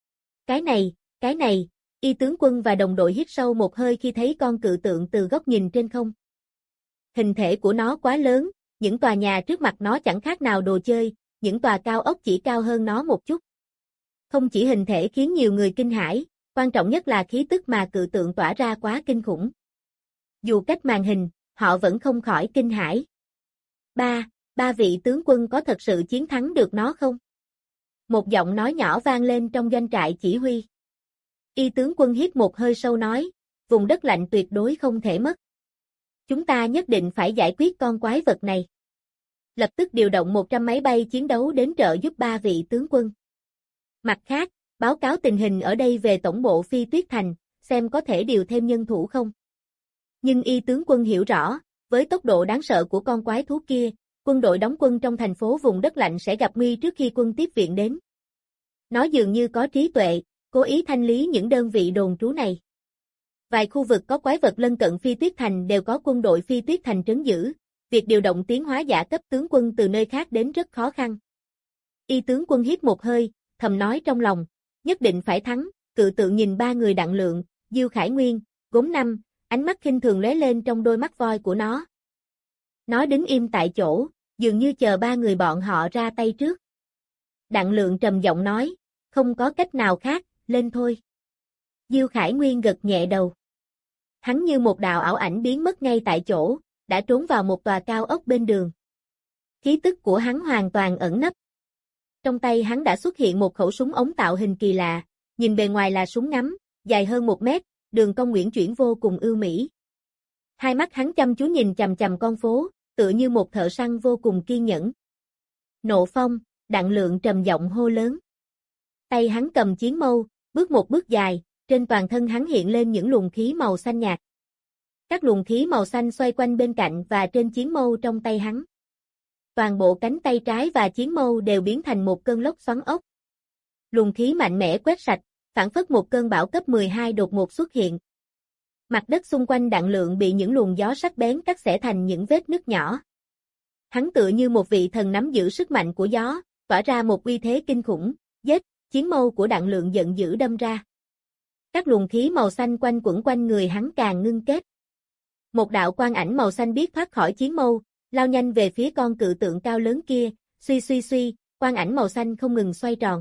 Cái này, Y tướng quân và đồng đội hít sâu một hơi khi thấy con cự tượng từ góc nhìn trên không. Hình thể của nó quá lớn, những tòa nhà trước mặt nó chẳng khác nào đồ chơi, những tòa cao ốc chỉ cao hơn nó một chút. Không chỉ hình thể khiến nhiều người kinh hãi, quan trọng nhất là khí tức mà cự tượng tỏa ra quá kinh khủng. Dù cách màn hình, họ vẫn không khỏi kinh hãi. Ba vị tướng quân có thật sự chiến thắng được nó không? Một giọng nói nhỏ vang lên trong doanh trại chỉ huy. Y tướng quân hít một hơi sâu nói, vùng đất lạnh tuyệt đối không thể mất. Chúng ta nhất định phải giải quyết con quái vật này. Lập tức điều động 100 máy bay chiến đấu đến trợ giúp 3 vị tướng quân. Mặt khác, báo cáo tình hình ở đây về tổng bộ Phi Tuyết Thành, xem có thể điều thêm nhân thủ không. Nhưng Y tướng quân hiểu rõ, với tốc độ đáng sợ của con quái thú kia, quân đội đóng quân trong thành phố vùng đất lạnh sẽ gặp nguy trước khi quân tiếp viện đến. Nó dường như có trí tuệ, cố ý thanh lý những đơn vị đồn trú này. Vài khu vực có quái vật lân cận Phi Tuyết Thành đều có quân đội Phi Tuyết Thành trấn giữ, việc điều động tiến hóa giả cấp tướng quân từ nơi khác đến rất khó khăn. Y tướng quân hít một hơi, thầm nói trong lòng, nhất định phải thắng. Cự tượng nhìn 3 người Đặng Lượng, Diêu Khải Nguyên, Gốm Năm, ánh mắt khinh thường lóe lên trong đôi mắt voi của nó. Nó đứng im tại chỗ, dường như chờ 3 người bọn họ ra tay trước. Đặng Lượng trầm giọng nói, không có cách nào khác, lên thôi. Diêu Khải Nguyên gật nhẹ đầu. Hắn như một đạo ảo ảnh biến mất ngay tại chỗ, đã trốn vào một tòa cao ốc bên đường. Khí tức của hắn hoàn toàn ẩn nấp. Trong tay hắn đã xuất hiện một khẩu súng ống tạo hình kỳ lạ, nhìn bề ngoài là súng ngắm, dài hơn 1 mét, đường cong uyển chuyển vô cùng ưu mỹ. Hai mắt hắn chăm chú nhìn chằm chằm con phố, tựa như một thợ săn vô cùng kiên nhẫn. Nộ phong, Đặng Lượng trầm giọng hô lớn. Tay hắn cầm chiến mâu, bước một bước dài, trên toàn thân hắn hiện lên những luồng khí màu xanh nhạt. Các luồng khí màu xanh xoay quanh bên cạnh và trên chiến mâu trong tay hắn. Toàn bộ cánh tay trái và chiến mâu đều biến thành một cơn lốc xoắn ốc. Luồng khí mạnh mẽ quét sạch, phảng phất một cơn bão cấp 12 đột ngột xuất hiện. Mặt đất xung quanh Đặng Lượng bị những luồng gió sắc bén cắt xẻ thành những vết nứt nhỏ. Hắn tựa như một vị thần nắm giữ sức mạnh của gió, tỏa ra một uy thế kinh khủng, giết, chiến mâu của Đặng Lượng giận dữ đâm ra. Các luồng khí màu xanh quanh quẩn quanh người hắn càng ngưng kết. Một đạo quang ảnh màu xanh biết thoát khỏi chiến mâu, lao nhanh về phía con cự tượng cao lớn kia, suy, quang ảnh màu xanh không ngừng xoay tròn.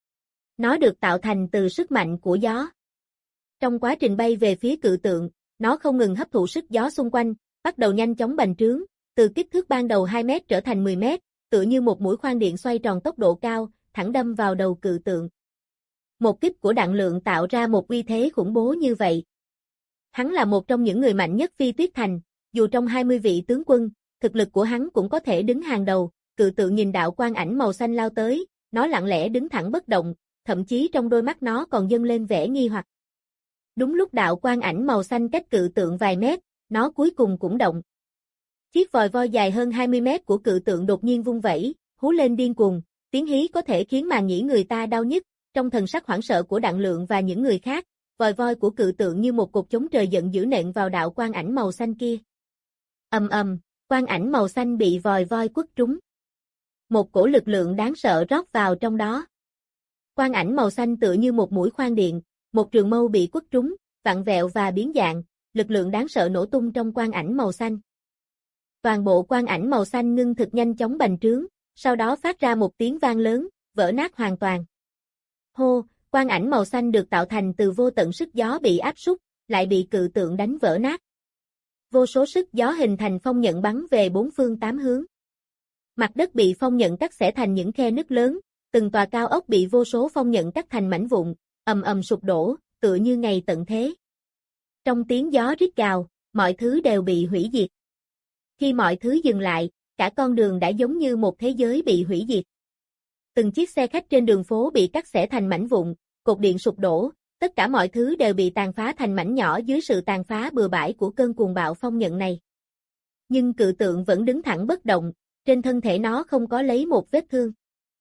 Nó được tạo thành từ sức mạnh của gió. Trong quá trình bay về phía cự tượng, nó không ngừng hấp thụ sức gió xung quanh, bắt đầu nhanh chóng bành trướng, từ kích thước ban đầu 2 mét trở thành 10 mét, tựa như một mũi khoan điện xoay tròn tốc độ cao, thẳng đâm vào đầu cự tượng. Một kích của Đặng Lượng tạo ra một uy thế khủng bố như vậy. Hắn là một trong những người mạnh nhất Phi Tuyết Thành, dù trong 20 vị tướng quân, thực lực của hắn cũng có thể đứng hàng đầu. Cự tượng nhìn đạo quang ảnh màu xanh lao tới, nó lặng lẽ đứng thẳng bất động, thậm chí trong đôi mắt nó còn dâng lên vẻ nghi hoặc. Đúng lúc đạo quang ảnh màu xanh cách cự tượng vài mét, nó cuối cùng cũng động. Chiếc vòi voi dài hơn 20 mét của cự tượng đột nhiên vung vẩy, hú lên điên cuồng, tiếng hí có thể khiến màng nhĩ người ta đau nhức. Trong thần sắc hoảng sợ của Đặng Lượng và những người khác, vòi voi của cự tượng như một cột chống trời giận dữ nện vào đạo quang ảnh màu xanh kia. Ầm ầm, quang ảnh màu xanh bị vòi voi quất trúng. Một cổ lực lượng đáng sợ rót vào trong đó. Quang ảnh màu xanh tựa như một mũi khoan điện, một trường mâu bị quất trúng, vặn vẹo và biến dạng, lực lượng đáng sợ nổ tung trong quang ảnh màu xanh. Toàn bộ quang ảnh màu xanh ngưng thực nhanh chóng bành trướng, sau đó phát ra một tiếng vang lớn, vỡ nát hoàn toàn. Hô, quang ảnh màu xanh được tạo thành từ vô tận sức gió bị áp súc, lại bị cự tượng đánh vỡ nát. Vô số sức gió hình thành phong nhận bắn về 4 phương 8 hướng. Mặt đất bị phong nhận cắt xẻ thành những khe nứt lớn, từng tòa cao ốc bị vô số phong nhận cắt thành mảnh vụn, ầm ầm sụp đổ, tựa như ngày tận thế. Trong tiếng gió rít gào, mọi thứ đều bị hủy diệt. Khi mọi thứ dừng lại, cả con đường đã giống như một thế giới bị hủy diệt. Từng chiếc xe khách trên đường phố bị cắt xẻ thành mảnh vụn, cột điện sụp đổ, tất cả mọi thứ đều bị tàn phá thành mảnh nhỏ dưới sự tàn phá bừa bãi của cơn cuồng bạo phong nhận này. Nhưng cự tượng vẫn đứng thẳng bất động, trên thân thể nó không có lấy một vết thương.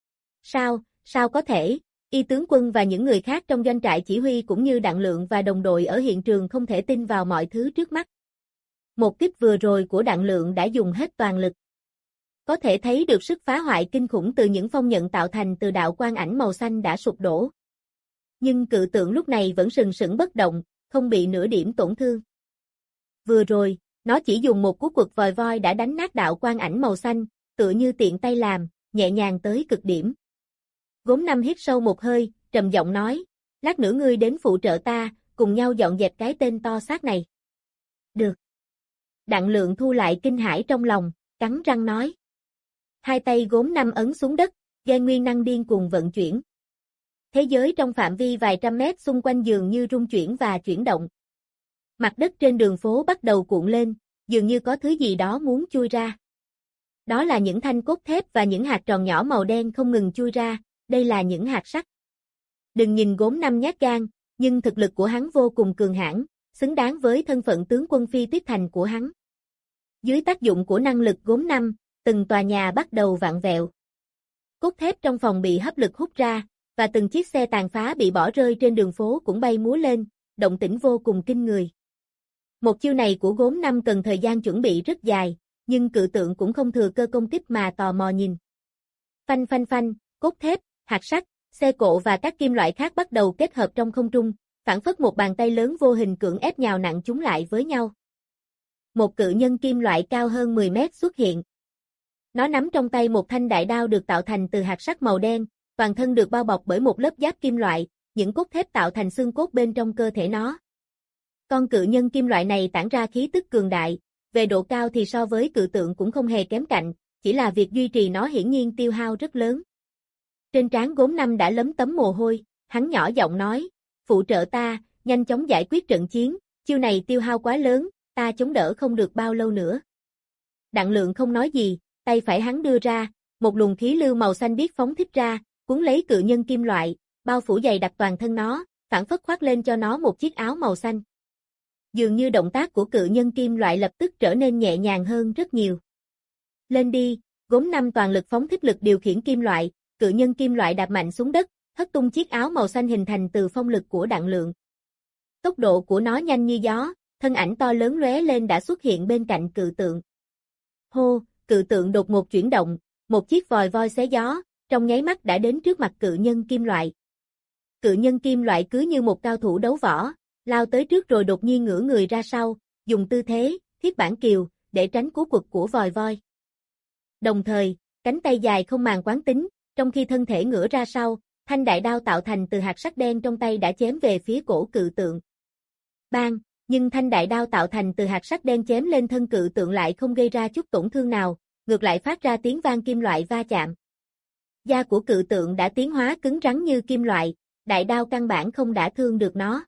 Sao có thể, Y tướng quân và những người khác trong doanh trại chỉ huy cũng như Đặng Lượng và đồng đội ở hiện trường không thể tin vào mọi thứ trước mắt. Một kích vừa rồi của Đặng Lượng đã dùng hết toàn lực. Có thể thấy được sức phá hoại kinh khủng từ những phong nhận tạo thành từ đạo quang ảnh màu xanh đã sụp đổ. Nhưng cự tượng lúc này vẫn sừng sững bất động, không bị nửa điểm tổn thương. Vừa rồi, nó chỉ dùng một cú quật vòi voi đã đánh nát đạo quang ảnh màu xanh, tựa như tiện tay làm, nhẹ nhàng tới cực điểm. Gốm Năm hít sâu một hơi, trầm giọng nói, lát nữa ngươi đến phụ trợ ta, cùng nhau dọn dẹp cái tên to xác này. Được. Đặng Lượng thu lại kinh hãi trong lòng, cắn răng nói. Hai tay Gốm Năm ấn xuống đất, gen nguyên năng điên cuồng vận chuyển. Thế giới trong phạm vi vài trăm mét xung quanh dường như rung chuyển và chuyển động. Mặt đất trên đường phố bắt đầu cuộn lên, dường như có thứ gì đó muốn chui ra. Đó là những thanh cốt thép và những hạt tròn nhỏ màu đen không ngừng chui ra, đây là những hạt sắt. Đừng nhìn Gốm Năm nhát gan, nhưng thực lực của hắn vô cùng cường hãn, xứng đáng với thân phận tướng quân Phi Tuyết Thành của hắn. Dưới tác dụng của năng lực Gốm Năm, từng tòa nhà bắt đầu vặn vẹo. Cốt thép trong phòng bị hấp lực hút ra, và từng chiếc xe tàn phá bị bỏ rơi trên đường phố cũng bay múa lên, động tĩnh vô cùng kinh người. Một chiêu này của Gốm Năm cần thời gian chuẩn bị rất dài, nhưng cự tượng cũng không thừa cơ công kích mà tò mò nhìn. Phanh phanh phanh, cốt thép, hạt sắt, xe cộ và các kim loại khác bắt đầu kết hợp trong không trung, phảng phất một bàn tay lớn vô hình cưỡng ép nhào nặn chúng lại với nhau. Một cự nhân kim loại cao hơn 10 mét xuất hiện. Nó nắm trong tay một thanh đại đao được tạo thành từ hạt sắt màu đen, toàn thân được bao bọc bởi một lớp giáp kim loại, những cốt thép tạo thành xương cốt bên trong cơ thể nó. Con cự nhân kim loại này tản ra khí tức cường đại, về độ cao thì so với cự tượng cũng không hề kém cạnh, chỉ là việc duy trì nó hiển nhiên tiêu hao rất lớn. Trên trán Gốm Năm đã lấm tấm mồ hôi, hắn nhỏ giọng nói, phụ trợ ta, nhanh chóng giải quyết trận chiến, chiêu này tiêu hao quá lớn, ta chống đỡ không được bao lâu nữa. Đặng Lượng không nói gì, tay phải hắn đưa ra, một luồng khí lưu màu xanh biếc phóng thích ra, cuốn lấy cự nhân kim loại, bao phủ dày đặc toàn thân nó, phảng phất khoác lên cho nó một chiếc áo màu xanh. Dường như động tác của cự nhân kim loại lập tức trở nên nhẹ nhàng hơn rất nhiều. Lên đi, Gốm Năm toàn lực phóng thích lực điều khiển kim loại, cự nhân kim loại đạp mạnh xuống đất, hất tung chiếc áo màu xanh hình thành từ phong lực của Đặng Lượng. Tốc độ của nó nhanh như gió, thân ảnh to lớn lóe lên đã xuất hiện bên cạnh cự tượng. Hô, cự tượng đột ngột chuyển động, một chiếc vòi voi xé gió, trong nháy mắt đã đến trước mặt cự nhân kim loại. Cự nhân kim loại cứ như một cao thủ đấu võ, lao tới trước rồi đột nhiên ngửa người ra sau, dùng tư thế, thiết bản kiều, để tránh cú quật của vòi voi. Đồng thời, cánh tay dài không màng quán tính, trong khi thân thể ngửa ra sau, thanh đại đao tạo thành từ hạt sắt đen trong tay đã chém về phía cổ cự tượng. Bang, nhưng thanh đại đao tạo thành từ hạt sắt đen chém lên thân cự tượng lại không gây ra chút tổn thương nào, ngược lại phát ra tiếng vang kim loại va chạm. Da của cự tượng đã tiến hóa cứng rắn như kim loại, đại đao căn bản không đả thương được nó.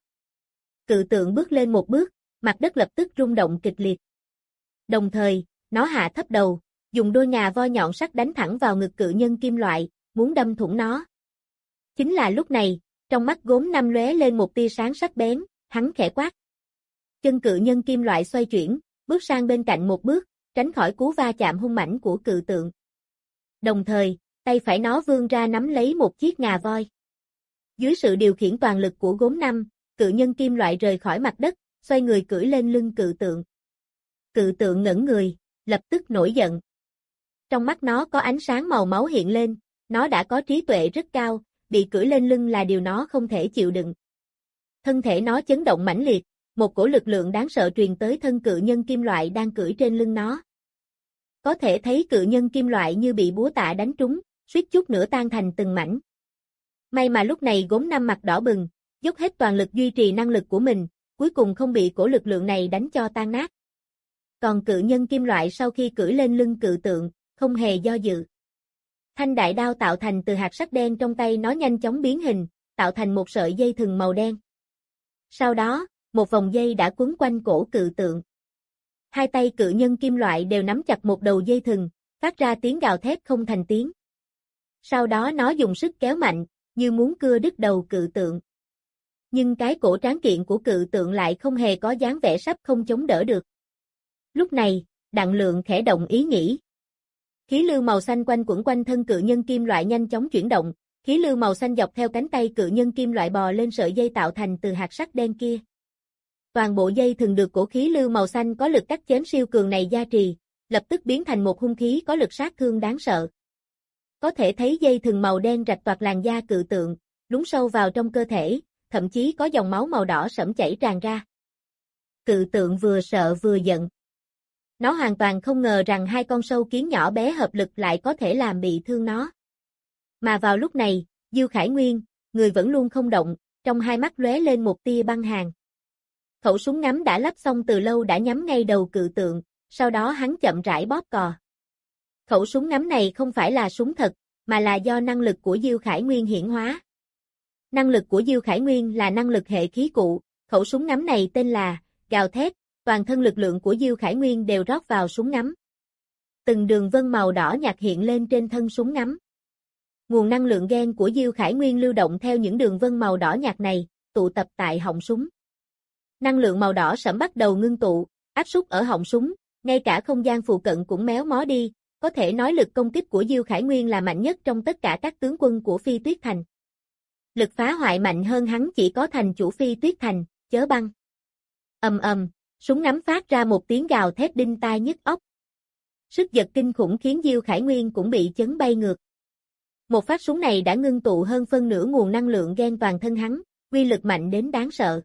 Cự tượng bước lên một bước, mặt đất lập tức rung động kịch liệt. Đồng thời, nó hạ thấp đầu, dùng đôi ngà voi nhọn sắc đánh thẳng vào ngực cự nhân kim loại, muốn đâm thủng nó. Chính là lúc này, trong mắt Gốm Năm lóe lên một tia sáng sắc bén, hắn khẽ quát. Chân cự nhân kim loại xoay chuyển, bước sang bên cạnh một bước, tránh khỏi cú va chạm hung mãnh của cự tượng. Đồng thời, tay phải nó vươn ra nắm lấy một chiếc ngà voi. Dưới sự điều khiển toàn lực của Gốm Năm, cự nhân kim loại rời khỏi mặt đất, xoay người cưỡi lên lưng cự tượng. Cự tượng ngẩng người, lập tức nổi giận. Trong mắt nó có ánh sáng màu máu hiện lên, nó đã có trí tuệ rất cao, bị cưỡi lên lưng là điều nó không thể chịu đựng. Thân thể nó chấn động mãnh liệt, một cổ lực lượng đáng sợ truyền tới thân cự nhân kim loại đang cưỡi trên lưng nó. Có thể thấy cự nhân kim loại như bị búa tạ đánh trúng, suýt chút nữa tan thành từng mảnh. May mà lúc này Gốm Năm mặt đỏ bừng, dốc hết toàn lực duy trì năng lực của mình, cuối cùng không bị cổ lực lượng này đánh cho tan nát. Còn cự nhân kim loại sau khi cưỡi lên lưng cự tượng, không hề do dự. Thanh đại đao tạo thành từ hạt sắt đen trong tay nó nhanh chóng biến hình, tạo thành một sợi dây thừng màu đen. Sau đó, một vòng dây đã quấn quanh cổ cự tượng. Hai tay cự nhân kim loại đều nắm chặt một đầu dây thừng, phát ra tiếng gào thét không thành tiếng. Sau đó nó dùng sức kéo mạnh, như muốn cưa đứt đầu cự tượng. Nhưng cái cổ tráng kiện của cự tượng lại không hề có dáng vẻ sắp không chống đỡ được. Lúc này, Đặng Lượng khẽ động ý nghĩ. Khí lưu màu xanh quanh quẩn quanh thân cự nhân kim loại nhanh chóng chuyển động, khí lưu màu xanh dọc theo cánh tay cự nhân kim loại bò lên sợi dây tạo thành từ hạt sắt đen kia. Toàn bộ dây thường được cổ khí lưu màu xanh có lực cắt chém siêu cường này gia trì, lập tức biến thành một hung khí có lực sát thương đáng sợ. Có thể thấy dây thừng màu đen rạch toạc làn da cự tượng, lún sâu vào trong cơ thể, thậm chí có dòng máu màu đỏ sẫm chảy tràn ra. Cự tượng vừa sợ vừa giận. Nó hoàn toàn không ngờ rằng hai con sâu kiến nhỏ bé hợp lực lại có thể làm bị thương nó. Mà vào lúc này, Diêu Khải Nguyên, người vẫn luôn không động, trong hai mắt lóe lên một tia băng hàn. Khẩu súng ngắm đã lắp xong từ lâu đã nhắm ngay đầu cự tượng, sau đó hắn chậm rãi bóp cò. Khẩu súng ngắm này không phải là súng thật, mà là do năng lực của Diêu Khải Nguyên hiển hóa. Năng lực của Diêu Khải Nguyên là năng lực hệ khí cụ, khẩu súng ngắm này tên là Gào Thét, toàn thân lực lượng của Diêu Khải Nguyên đều rót vào súng ngắm. Từng đường vân màu đỏ nhạt hiện lên trên thân súng ngắm. Nguồn năng lượng gen của Diêu Khải Nguyên lưu động theo những đường vân màu đỏ nhạt này, tụ tập tại họng súng. Năng lượng màu đỏ sẫm bắt đầu ngưng tụ, áp súc ở họng súng, ngay cả không gian phụ cận cũng méo mó đi, có thể nói lực công kích của Diêu Khải Nguyên là mạnh nhất trong tất cả các tướng quân của Phi Tuyết Thành. Lực phá hoại mạnh hơn hắn chỉ có thành chủ Phi Tuyết Thành, Chớ Băng. Ầm ầm, súng ngắm phát ra một tiếng gào thét đinh tai nhức óc. Sức giật kinh khủng khiến Diêu Khải Nguyên cũng bị chấn bay ngược. Một phát súng này đã ngưng tụ hơn phân nửa nguồn năng lượng gen toàn thân hắn, uy lực mạnh đến đáng sợ.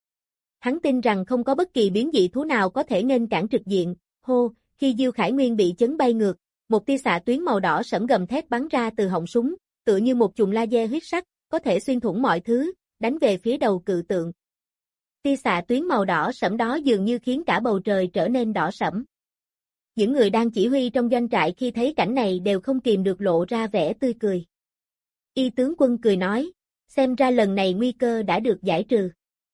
Hắn tin rằng không có bất kỳ biến dị thú nào có thể nghênh cản trực diện. Hô, khi Diêu Khải Nguyên bị chấn bay ngược, một tia xạ tuyến màu đỏ sẫm gầm thét bắn ra từ họng súng, tựa như một chùm laser huyết sắc, có thể xuyên thủng mọi thứ, đánh về phía đầu cự tượng. Tia xạ tuyến màu đỏ sẫm đó dường như khiến cả bầu trời trở nên đỏ sẫm. Những người đang chỉ huy trong doanh trại khi thấy cảnh này đều không kìm được lộ ra vẻ tươi cười. Y tướng quân cười nói, xem ra lần này nguy cơ đã được giải trừ.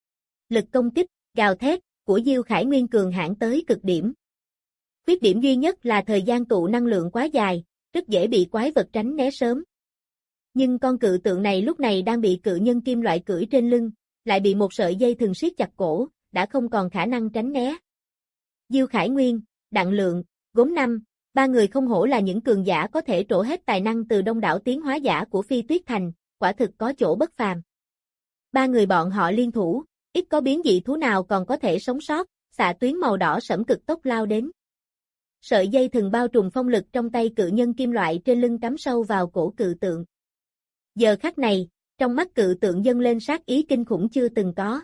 Lực công kích, gào thét, của Diêu Khải Nguyên cường hãn tới cực điểm. Khuyết điểm duy nhất là thời gian tụ năng lượng quá dài, rất dễ bị quái vật tránh né sớm. Nhưng con cự tượng này lúc này đang bị cự nhân kim loại cưỡi trên lưng, lại bị một sợi dây thừng siết chặt cổ, đã không còn khả năng tránh né. Diêu Khải Nguyên, Đặng Lượng, Gốm Năm, ba người không hổ là những cường giả có thể trổ hết tài năng từ đông đảo tiến hóa giả của Phi Tuyết Thành, quả thực có chỗ bất phàm. Ba người bọn họ liên thủ, ít có biến dị thú nào còn có thể sống sót, xạ tuyến màu đỏ sẫm cực tốc lao đến. Sợi dây thừng bao trùm phong lực trong tay cự nhân kim loại trên lưng cắm sâu vào cổ cự tượng. Giờ khắc này, trong mắt cự tượng dâng lên sát ý kinh khủng chưa từng có.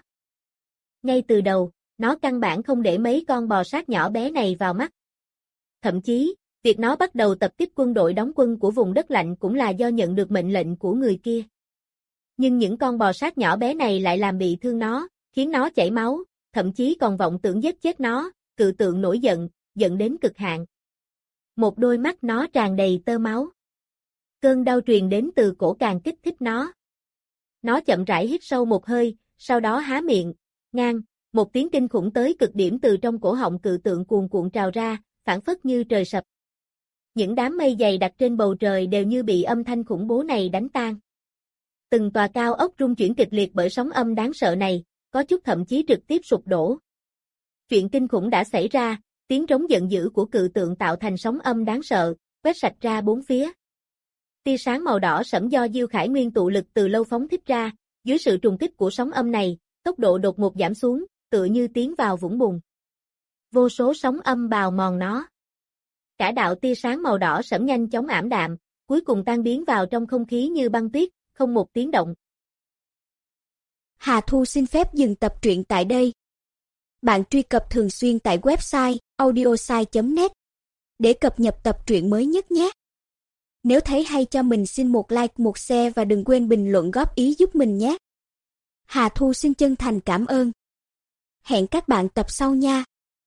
Ngay từ đầu, nó căn bản không để mấy con bò sát nhỏ bé này vào mắt. Thậm chí, việc nó bắt đầu tập kích quân đội đóng quân của vùng đất lạnh cũng là do nhận được mệnh lệnh của người kia. Nhưng những con bò sát nhỏ bé này lại làm bị thương nó, khiến nó chảy máu, thậm chí còn vọng tưởng giết chết nó, cự tượng nổi giận, giận đến cực hạn. Một đôi mắt nó tràn đầy tơ máu. Cơn đau truyền đến từ cổ càng kích thích nó. Nó chậm rãi hít sâu một hơi, sau đó há miệng, ngang, một tiếng kinh khủng tới cực điểm từ trong cổ họng cự tượng cuồn cuộn trào ra, phảng phất như trời sập. Những đám mây dày đặc trên bầu trời đều như bị âm thanh khủng bố này đánh tan. Từng tòa cao ốc rung chuyển kịch liệt bởi sóng âm đáng sợ này, có chút thậm chí trực tiếp sụp đổ. Chuyện kinh khủng đã xảy ra, tiếng rống giận dữ của cự tượng tạo thành sóng âm đáng sợ, quét sạch ra bốn phía. Tia sáng màu đỏ sẫm do Diêu Khải Nguyên tụ lực từ lâu phóng thích ra, dưới sự trùng kích của sóng âm này, tốc độ đột ngột giảm xuống, tựa như tiến vào vũng bùn. Vô số sóng âm bào mòn nó. Cả đạo tia sáng màu đỏ sẫm nhanh chóng ảm đạm, cuối cùng tan biến vào trong không khí như băng tuyết, không một tiếng động. Hà Thu xin phép dừng tập truyện tại đây. Bạn truy cập thường xuyên tại website audiosai.net để cập nhật tập truyện mới nhất nhé. Nếu thấy hay cho mình xin một like, một share và đừng quên bình luận góp ý giúp mình nhé. Hà Thu xin chân thành cảm ơn. Hẹn các bạn tập sau nha.